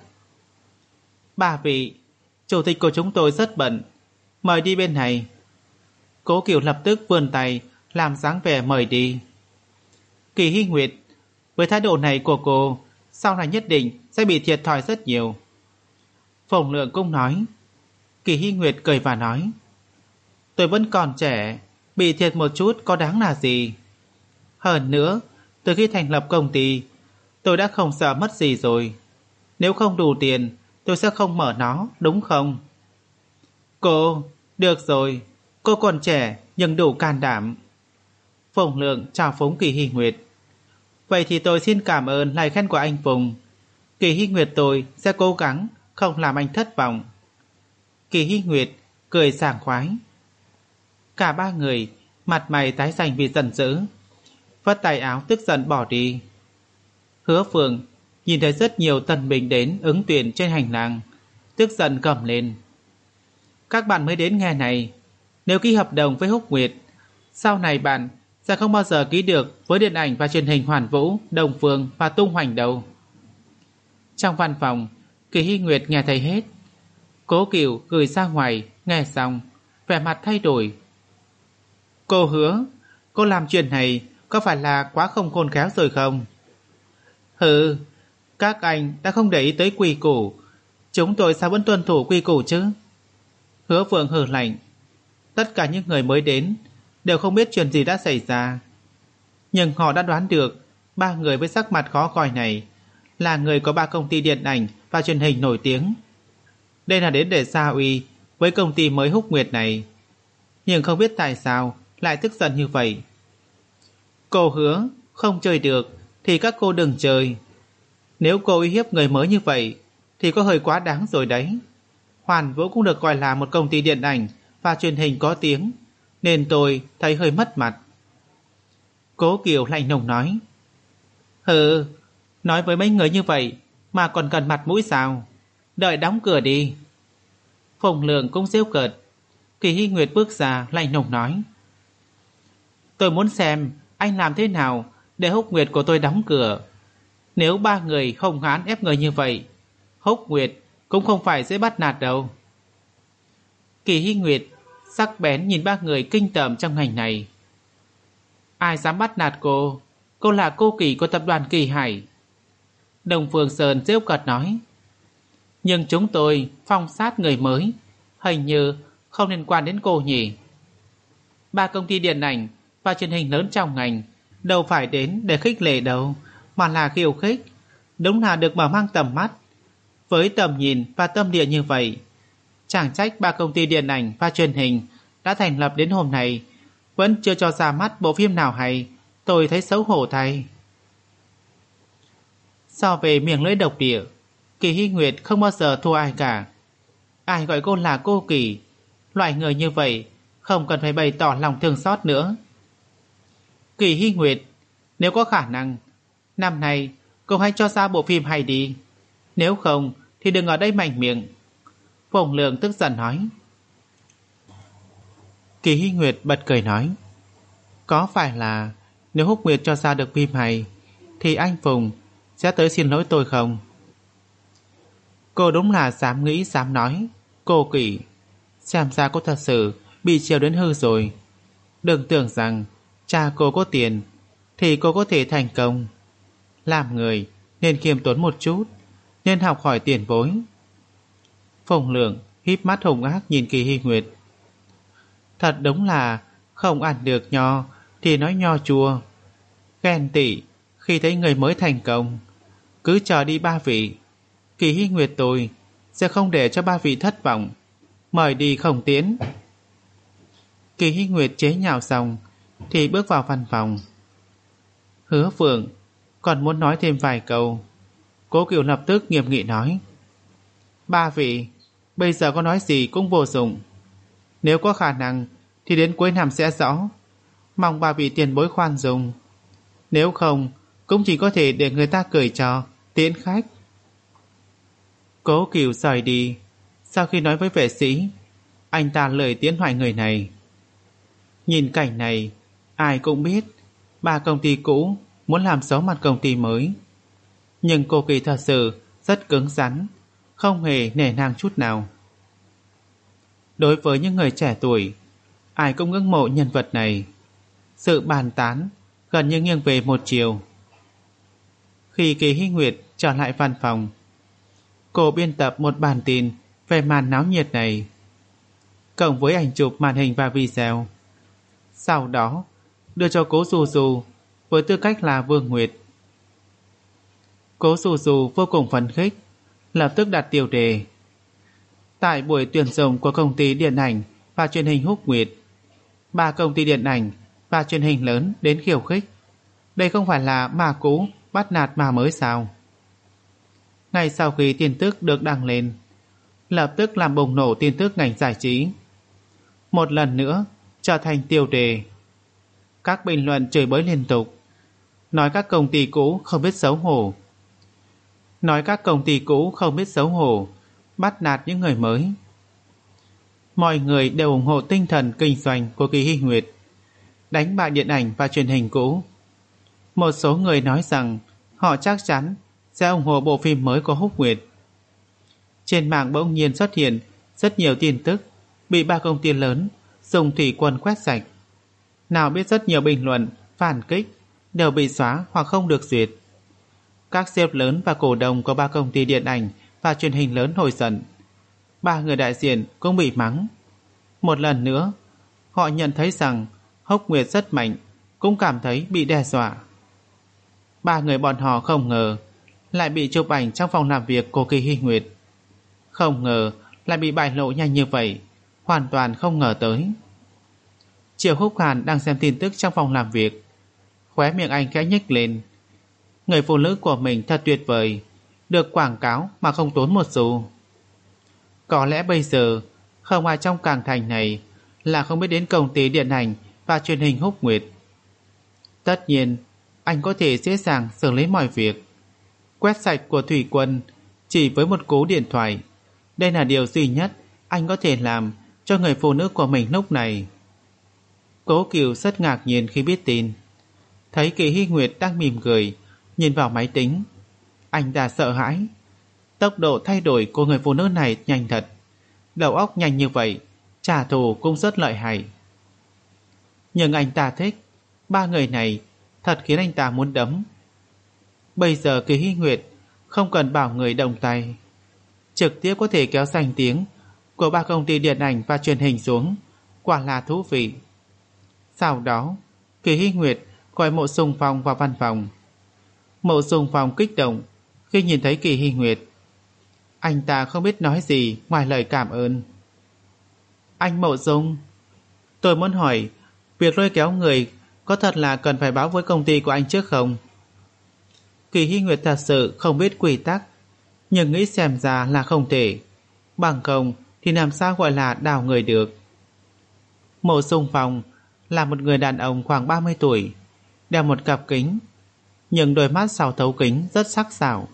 Ba vị, chủ tịch của chúng tôi rất bận, mời đi bên này. Cố Kiều lập tức vươn tay làm dáng vẻ mời đi. Kỳ Hy Nguyệt, với thái độ này của cô, sau này nhất định sẽ bị thiệt thòi rất nhiều. Phùng Lượng cũng nói. Kỳ Hy Nguyệt cười và nói. Tôi vẫn còn trẻ, bị thiệt một chút có đáng là gì? Hơn nữa, từ khi thành lập công ty, tôi đã không sợ mất gì rồi. Nếu không đủ tiền, tôi sẽ không mở nó, đúng không? Cô, được rồi, cô còn trẻ nhưng đủ can đảm. Phùng Lượng chào phúng Kỳ Hy Nguyệt. Vậy thì tôi xin cảm ơn lời khen của anh Phùng. Kỳ Hy Nguyệt tôi sẽ cố gắng không làm anh thất vọng. Kỳ Hy Nguyệt cười sảng khoái. Cả ba người mặt mày tái xanh vì giận dữ, phất tay áo tức giận bỏ đi. Hứa Phượng nhìn thấy rất nhiều tân binh đến ứng tuyển trên hành lang, tức giận gầm lên. Các bạn mới đến nghe này, nếu ký hợp đồng với Húc Nguyệt, sau này bạn sẽ không bao giờ ký được với điện ảnh và truyền hình Hoàn Vũ, Đồng Phương và Tung Hoành đâu. Trong văn phòng, Kỳ Hy Nguyệt nghe thấy hết. Cố Cửu gửi ra ngoài, nghe xong, vẻ mặt thay đổi. Cô Hứa, cô làm chuyện này có phải là quá không khôn khéo rồi không? Hừ, các anh đã không để ý tới quy củ, chúng tôi sao vẫn tuân thủ quy củ chứ? Hứa Phượng hừ lạnh. Tất cả những người mới đến đều không biết chuyện gì đã xảy ra, nhưng họ đã đoán được ba người với sắc mặt khó coi này là người có ba công ty điện ảnh và truyền hình nổi tiếng. Đây là đến để sa uy với công ty mới Húc Nguyệt này, nhưng không biết tại sao lại tức giận như vậy. Cô Hứa, không chơi được thì các cô đừng chơi. Nếu cô uy hiếp người mới như vậy thì có hơi quá đáng rồi đấy. Hoàn Vũ cũng được gọi là một công ty điện ảnh và truyền hình có tiếng, nên tôi thấy hơi mất mặt. Cố Kiều lạnh lùng nói. Hừ, nói với mấy người như vậy mà còn cần mặt mũi sao? Đợi đóng cửa đi. Phùng Lượng cũng giễu cợt. Kỳ Hy Nguyệt bước ra lạnh lùng nói. Tôi muốn xem anh làm thế nào để Húc Nguyệt của tôi đóng cửa. Nếu ba người không hãn ép người như vậy, Húc Nguyệt cũng không phải dễ bắt nạt đâu. Kỳ Hy Nguyệt sắc bén nhìn ba người kinh tởm trong ngành này. Ai dám bắt nạt cô? Cô là cô Kỳ của tập đoàn Kỳ Hải. Đồng Phương Sơn giễu cợt nói. Nhưng chúng tôi phong sát người mới, hình như không liên quan đến cô nhỉ. Ba công ty điện ảnh và truyền hình lớn trong ngành đâu phải đến để khích lệ đâu, mà là khiêu khích. Đúng là được mở mang tầm mắt. Với tầm nhìn và tâm địa như vậy, chẳng trách ba công ty điện ảnh và truyền hình đã thành lập đến hôm nay vẫn chưa cho ra mắt bộ phim nào hay. Tôi thấy xấu hổ thay. So về miệng lưỡi độc địa, Kỳ Hy Nguyệt không bao giờ thua ai cả. Ai gọi cô là cô Kỳ, loại người như vậy không cần phải bày tỏ lòng thương xót nữa. Kỳ Hy Nguyệt, nếu có khả năng, năm nay cô hãy cho ra bộ phim hay đi. Nếu không thì đừng ở đây mạnh miệng. Phùng Lượng tức giận nói. Kỳ Hy Nguyệt bật cười nói. Có phải là nếu Húc Nguyệt cho ra được phim hay thì anh Phùng sẽ tới xin lỗi tôi không? Cô đúng là dám nghĩ dám nói. Cô Kỳ, xem ra cô thật sự bị chiều đến hư rồi. Đừng tưởng rằng cha cô có tiền thì cô có thể thành công. Làm người nên khiêm tốn một chút, nên học hỏi tiền bối. Phùng Lượng híp mắt hung ác nhìn Kỳ Hy Nguyệt. Thật đúng là không ăn được nho thì nói nho chua. Ghen tị khi thấy người mới thành công. Cứ chờ đi ba vị. Kỳ Hy Nguyệt tôi sẽ không để cho ba vị thất vọng. Mời đi không tiến. Kỳ Hy Nguyệt chế nhạo xong thì bước vào văn phòng. Hứa Phượng còn muốn nói thêm vài câu. Cố Kiều lập tức nghiêm nghị nói. Ba vị, bây giờ có nói gì cũng vô dụng. Nếu có khả năng thì đến cuối năm sẽ rõ. Mong ba vị tiền bối khoan dung. Nếu không cũng chỉ có thể để người ta cười cho tiễn khách. Cố Kiều rời đi. Sau khi nói với vệ sĩ, anh ta lời tiễn hoại người này. Nhìn cảnh này, ai cũng biết ba công ty cũ muốn làm xấu mặt công ty mới. Nhưng cô Kỳ thật sự rất cứng rắn, không hề nể nang chút nào. Đối với những người trẻ tuổi, ai cũng ngưỡng mộ nhân vật này. Sự bàn tán gần như nghiêng về một chiều. Khi Kỳ Hy Nguyệt trở lại văn phòng, cô biên tập một bản tin về màn náo nhiệt này, cộng với ảnh chụp màn hình và video. Sau đó đưa cho Cố Du Du với tư cách là Vương Nguyệt. Cố Du Du vô cùng phấn khích, lập tức đặt tiêu đề. Tại buổi tuyển dụng của công ty điện ảnh và truyền hình Húc Nguyệt, ba công ty điện ảnh và truyền hình lớn đến khiêu khích. Đây không phải là ma cũ bắt nạt ma mới sao? Ngay sau khi tin tức được đăng lên, lập tức làm bùng nổ tin tức ngành giải trí. Một lần nữa trở thành tiêu đề. Các bình luận chửi bới liên tục, nói các công ty cũ không biết xấu hổ. Nói các công ty cũ không biết xấu hổ, bắt nạt những người mới. Mọi người đều ủng hộ tinh thần kinh doanh của Kỳ Hy Nguyệt, đánh bại điện ảnh và truyền hình cũ. Một số người nói rằng họ chắc chắn sẽ ủng hộ bộ phim mới của Húc Nguyệt. Trên mạng bỗng nhiên xuất hiện rất nhiều tin tức bị ba công ty lớn dùng thủy quân quét sạch. Nào biết rất nhiều bình luận phản kích đều bị xóa hoặc không được duyệt. Các sếp lớn và cổ đông của ba công ty điện ảnh và truyền hình lớn nổi giận. Ba người đại diện cũng bị mắng. Một lần nữa, họ nhận thấy rằng Húc Nguyệt rất mạnh, cũng cảm thấy bị đe dọa. Ba người bọn họ không ngờ lại bị chụp ảnh trong phòng làm việc của Kỳ Hy Nguyệt. Không ngờ lại bị bại lộ nhanh như vậy, hoàn toàn không ngờ tới. Triệu Húc Hàn đang xem tin tức trong phòng làm việc, khóe miệng anh khẽ nhếch lên. Người phụ nữ của mình thật tuyệt vời, được quảng cáo mà không tốn một xu. Có lẽ bây giờ không ai trong Cảng Thành này là không biết đến công ty điện ảnh và truyền hình Húc Nguyệt. Tất nhiên anh có thể dễ dàng xử lý mọi việc. Quét sạch của thủy quân chỉ với một cú điện thoại. Đây là điều duy nhất anh có thể làm cho người phụ nữ của mình lúc này. Cố Kiều rất ngạc nhiên khi biết tin. Thấy Kỳ Hy Nguyệt đang mỉm cười nhìn vào máy tính, anh đã sợ hãi. Tốc độ thay đổi của người phụ nữ này nhanh thật. Đầu óc nhanh như vậy, trả thù cũng rất lợi hại. Nhưng anh ta thích ba người này, thật khiến anh ta muốn đấm. Bây giờ Kỳ Hy Nguyệt không cần bảo người động tay, trực tiếp có thể kéo danh tiếng của ba công ty điện ảnh và truyền hình xuống, quả là thú vị. Sau đó Kỳ Hy Nguyệt gọi Mộ Sùng Phong vào văn phòng. Mộ Sùng Phong kích động khi nhìn thấy Kỳ Hy Nguyệt. Anh ta không biết nói gì ngoài lời cảm ơn. Anh Mộ Dung, tôi muốn hỏi, việc lôi kéo người có thật là cần phải báo với công ty của anh trước không? Kỳ Hy Nguyệt thật sự không biết quy tắc, nhưng nghĩ xem ra là không thể. Bằng không thì làm sao gọi là đào người được. Mộ Sùng Phong là một người đàn ông khoảng ba mươi tuổi, đeo một cặp kính, nhưng đôi mắt sau thấu kính rất sắc sảo.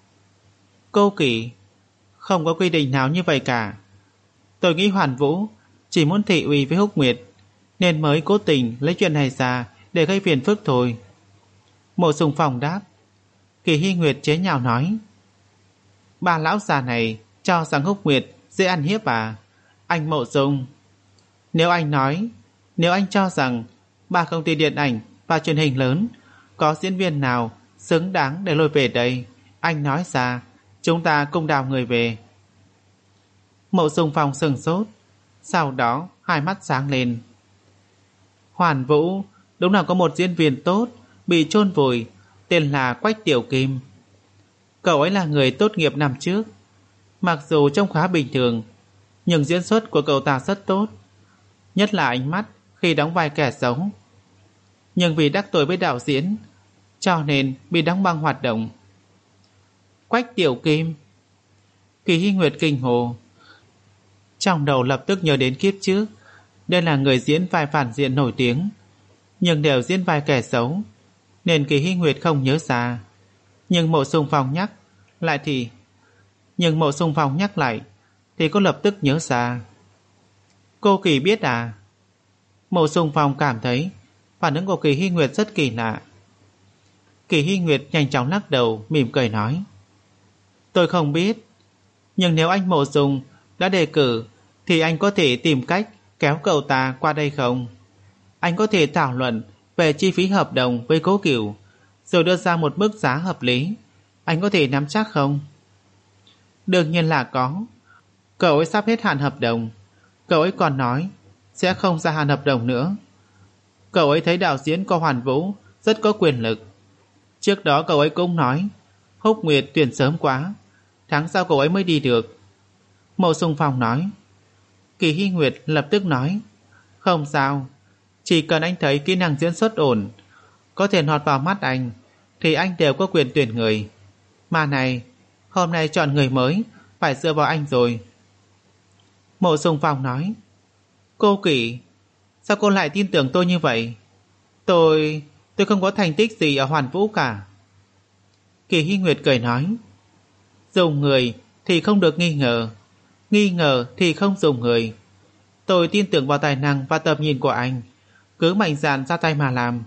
Cô Kỳ, không có quy định nào như vậy cả. Tôi nghĩ Hoàn Vũ chỉ muốn thị uy với Húc Nguyệt, nên mới cố tình lấy chuyện này ra để gây phiền phức thôi. Mộ Sùng Phong đáp. Kỳ Hy Nguyệt chế nhạo nói, bà lão già này cho rằng Húc Nguyệt dễ ăn hiếp à? Anh Mộ Dung, Nếu anh nói Nếu anh cho rằng ba công ty điện ảnh và truyền hình lớn có diễn viên nào xứng đáng để lôi về đây, anh nói ra, chúng ta cùng đào người về. Mộ Dung Phong sừng sốt, sau đó hai mắt sáng lên. Hoàn Vũ đúng là có một diễn viên tốt bị chôn vùi, tên là Quách Tiểu Kim. Cậu ấy là người tốt nghiệp năm trước. Mặc dù trông khá bình thường, nhưng diễn xuất của cậu ta rất tốt, nhất là ánh mắt khi đóng vai kẻ xấu. Nhưng vì đắc tội với đạo diễn, cho nên bị đóng băng hoạt động. Quách Tiểu Kim. Kỳ Hy Nguyệt kinh hồ, trong đầu lập tức nhớ đến kiếp trước. Đây là người diễn vai phản diện nổi tiếng, nhưng đều diễn vai kẻ xấu, nên Kỳ Hy Nguyệt không nhớ ra. Nhưng Mộ Sùng Phong nhắc lại thì Nhưng Mộ Sùng Phong nhắc lại thì cô lập tức nhớ ra. Cô Kỳ biết à? Mộ Sùng Phong cảm thấy phản ứng của Kỳ Hy Nguyệt rất kỳ lạ. Kỳ Hy Nguyệt nhanh chóng lắc đầu, mỉm cười nói, tôi không biết, nhưng nếu anh Mộ Dung đã đề cử thì anh có thể tìm cách kéo cậu ta qua đây không? Anh có thể thảo luận về chi phí hợp đồng với Cố Cửu, rồi đưa ra một mức giá hợp lý. Anh có thể nắm chắc không? Đương nhiên là có. Cậu ấy sắp hết hạn hợp đồng. Cậu ấy còn nói sẽ không gia hạn hợp đồng nữa. Cậu ấy thấy đạo diễn của Hoàn Vũ rất có quyền lực. Trước đó cậu ấy cũng nói Húc Nguyệt tuyển sớm quá, tháng sau cậu ấy mới đi được. Mộ Sùng Phong nói. Kỳ Hy Nguyệt lập tức nói, không sao, chỉ cần anh thấy kỹ năng diễn xuất ổn, có thể lọt vào mắt anh, thì anh đều có quyền tuyển người. Mà này, hôm nay chọn người mới phải dựa vào anh rồi. Mộ Dung Phong nói, cô Kỷ, sao cô lại tin tưởng tôi như vậy? Tôi... tôi không có thành tích gì ở Hoàn Vũ cả. Kỳ Hy Nguyệt cười nói, dùng người thì không được nghi ngờ, nghi ngờ thì không dùng người. Tôi tin tưởng vào tài năng và tầm nhìn của anh, cứ mạnh dạn ra tay mà làm.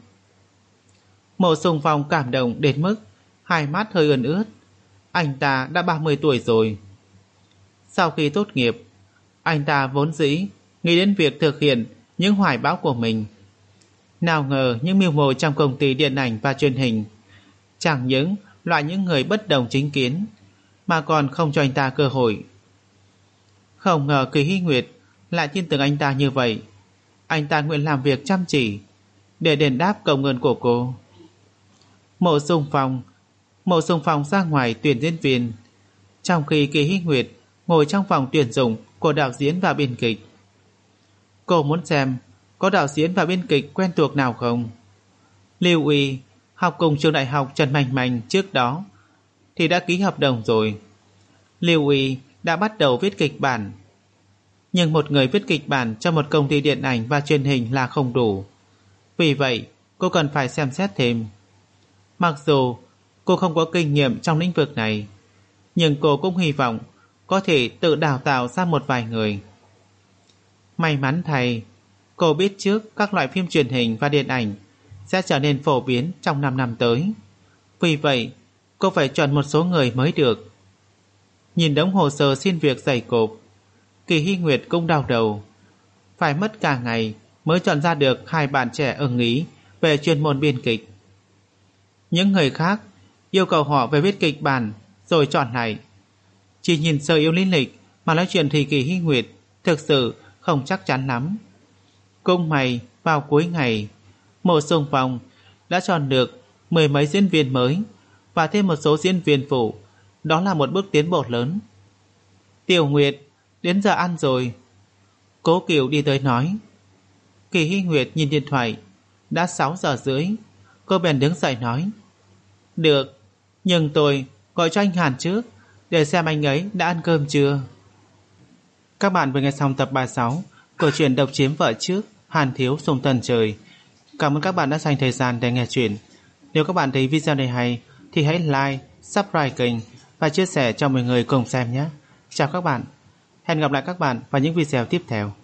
Mộ Dung Phong cảm động đến mức hai mắt hơi ươn ướt. Anh ta đã ba mươi tuổi rồi. Sau khi tốt nghiệp, anh ta vốn dĩ nghĩ đến việc thực hiện những hoài bão của mình. Nào ngờ những mưu mô trong công ty điện ảnh và truyền hình chẳng những loại những người bất đồng chính kiến, mà còn không cho anh ta cơ hội. Không ngờ Kỳ Hy Nguyệt lại tin tưởng anh ta như vậy. Anh ta nguyện làm việc chăm chỉ để đền đáp công ơn của cô. Mộ Dung Phong Mộ Dung Phong ra ngoài tuyển diễn viên, trong khi Kỳ Hy Nguyệt ngồi trong phòng tuyển dụng của đạo diễn và biên kịch. Cô muốn xem có đạo diễn và biên kịch quen thuộc nào không. Lưu Uy học cùng trường đại học Trần Mạnh Mạnh trước đó thì đã ký hợp đồng rồi. Lưu Uy đã bắt đầu viết kịch bản, nhưng một người viết kịch bản cho một công ty điện ảnh và truyền hình là không đủ. Vì vậy cô cần phải xem xét thêm. Mặc dù cô không có kinh nghiệm trong lĩnh vực này, nhưng cô cũng hy vọng có thể tự đào tạo ra một vài người. May mắn thay, cô biết trước các loại phim truyền hình và điện ảnh sẽ trở nên phổ biến trong năm năm tới. Vì vậy cô phải chọn một số người mới được. Nhìn đống hồ sơ xin việc dày cộp, Kỳ Hy Nguyệt cũng đau đầu. Phải mất cả ngày mới chọn ra được hai bạn trẻ ưng ý về chuyên môn biên kịch. Những người khác yêu cầu họ về viết kịch bản rồi chọn lại. Chỉ nhìn sơ yếu lý lịch mà nói chuyện thì Kỳ Hy Nguyệt thực sự không chắc chắn lắm. Cũng may vào cuối ngày, Mộ Dung Phong đã chọn được mười mấy diễn viên mới và thêm một số diễn viên phụ. Đó là một bước tiến bộ lớn. Tiểu Nguyệt, đến giờ ăn rồi. Cố Kiều đi tới nói. Kỳ Hy Nguyệt nhìn điện thoại, đã sáu giờ rưỡi. Cô bèn đứng dậy nói, được, nhưng tôi gọi cho anh Hàn trước để xem anh ấy đã ăn cơm chưa. Các bạn vừa nghe xong tập ba mươi sáu của truyện Độc Chiếm Vợ Trước, Hàn Thiếu Sùng Tần Trời. Cảm ơn các bạn đã dành thời gian để nghe chuyện. Nếu các bạn thấy video này hay thì hãy like, subscribe kênh và chia sẻ cho mọi người cùng xem nhé. Chào các bạn. Hẹn gặp lại các bạn vào những video tiếp theo.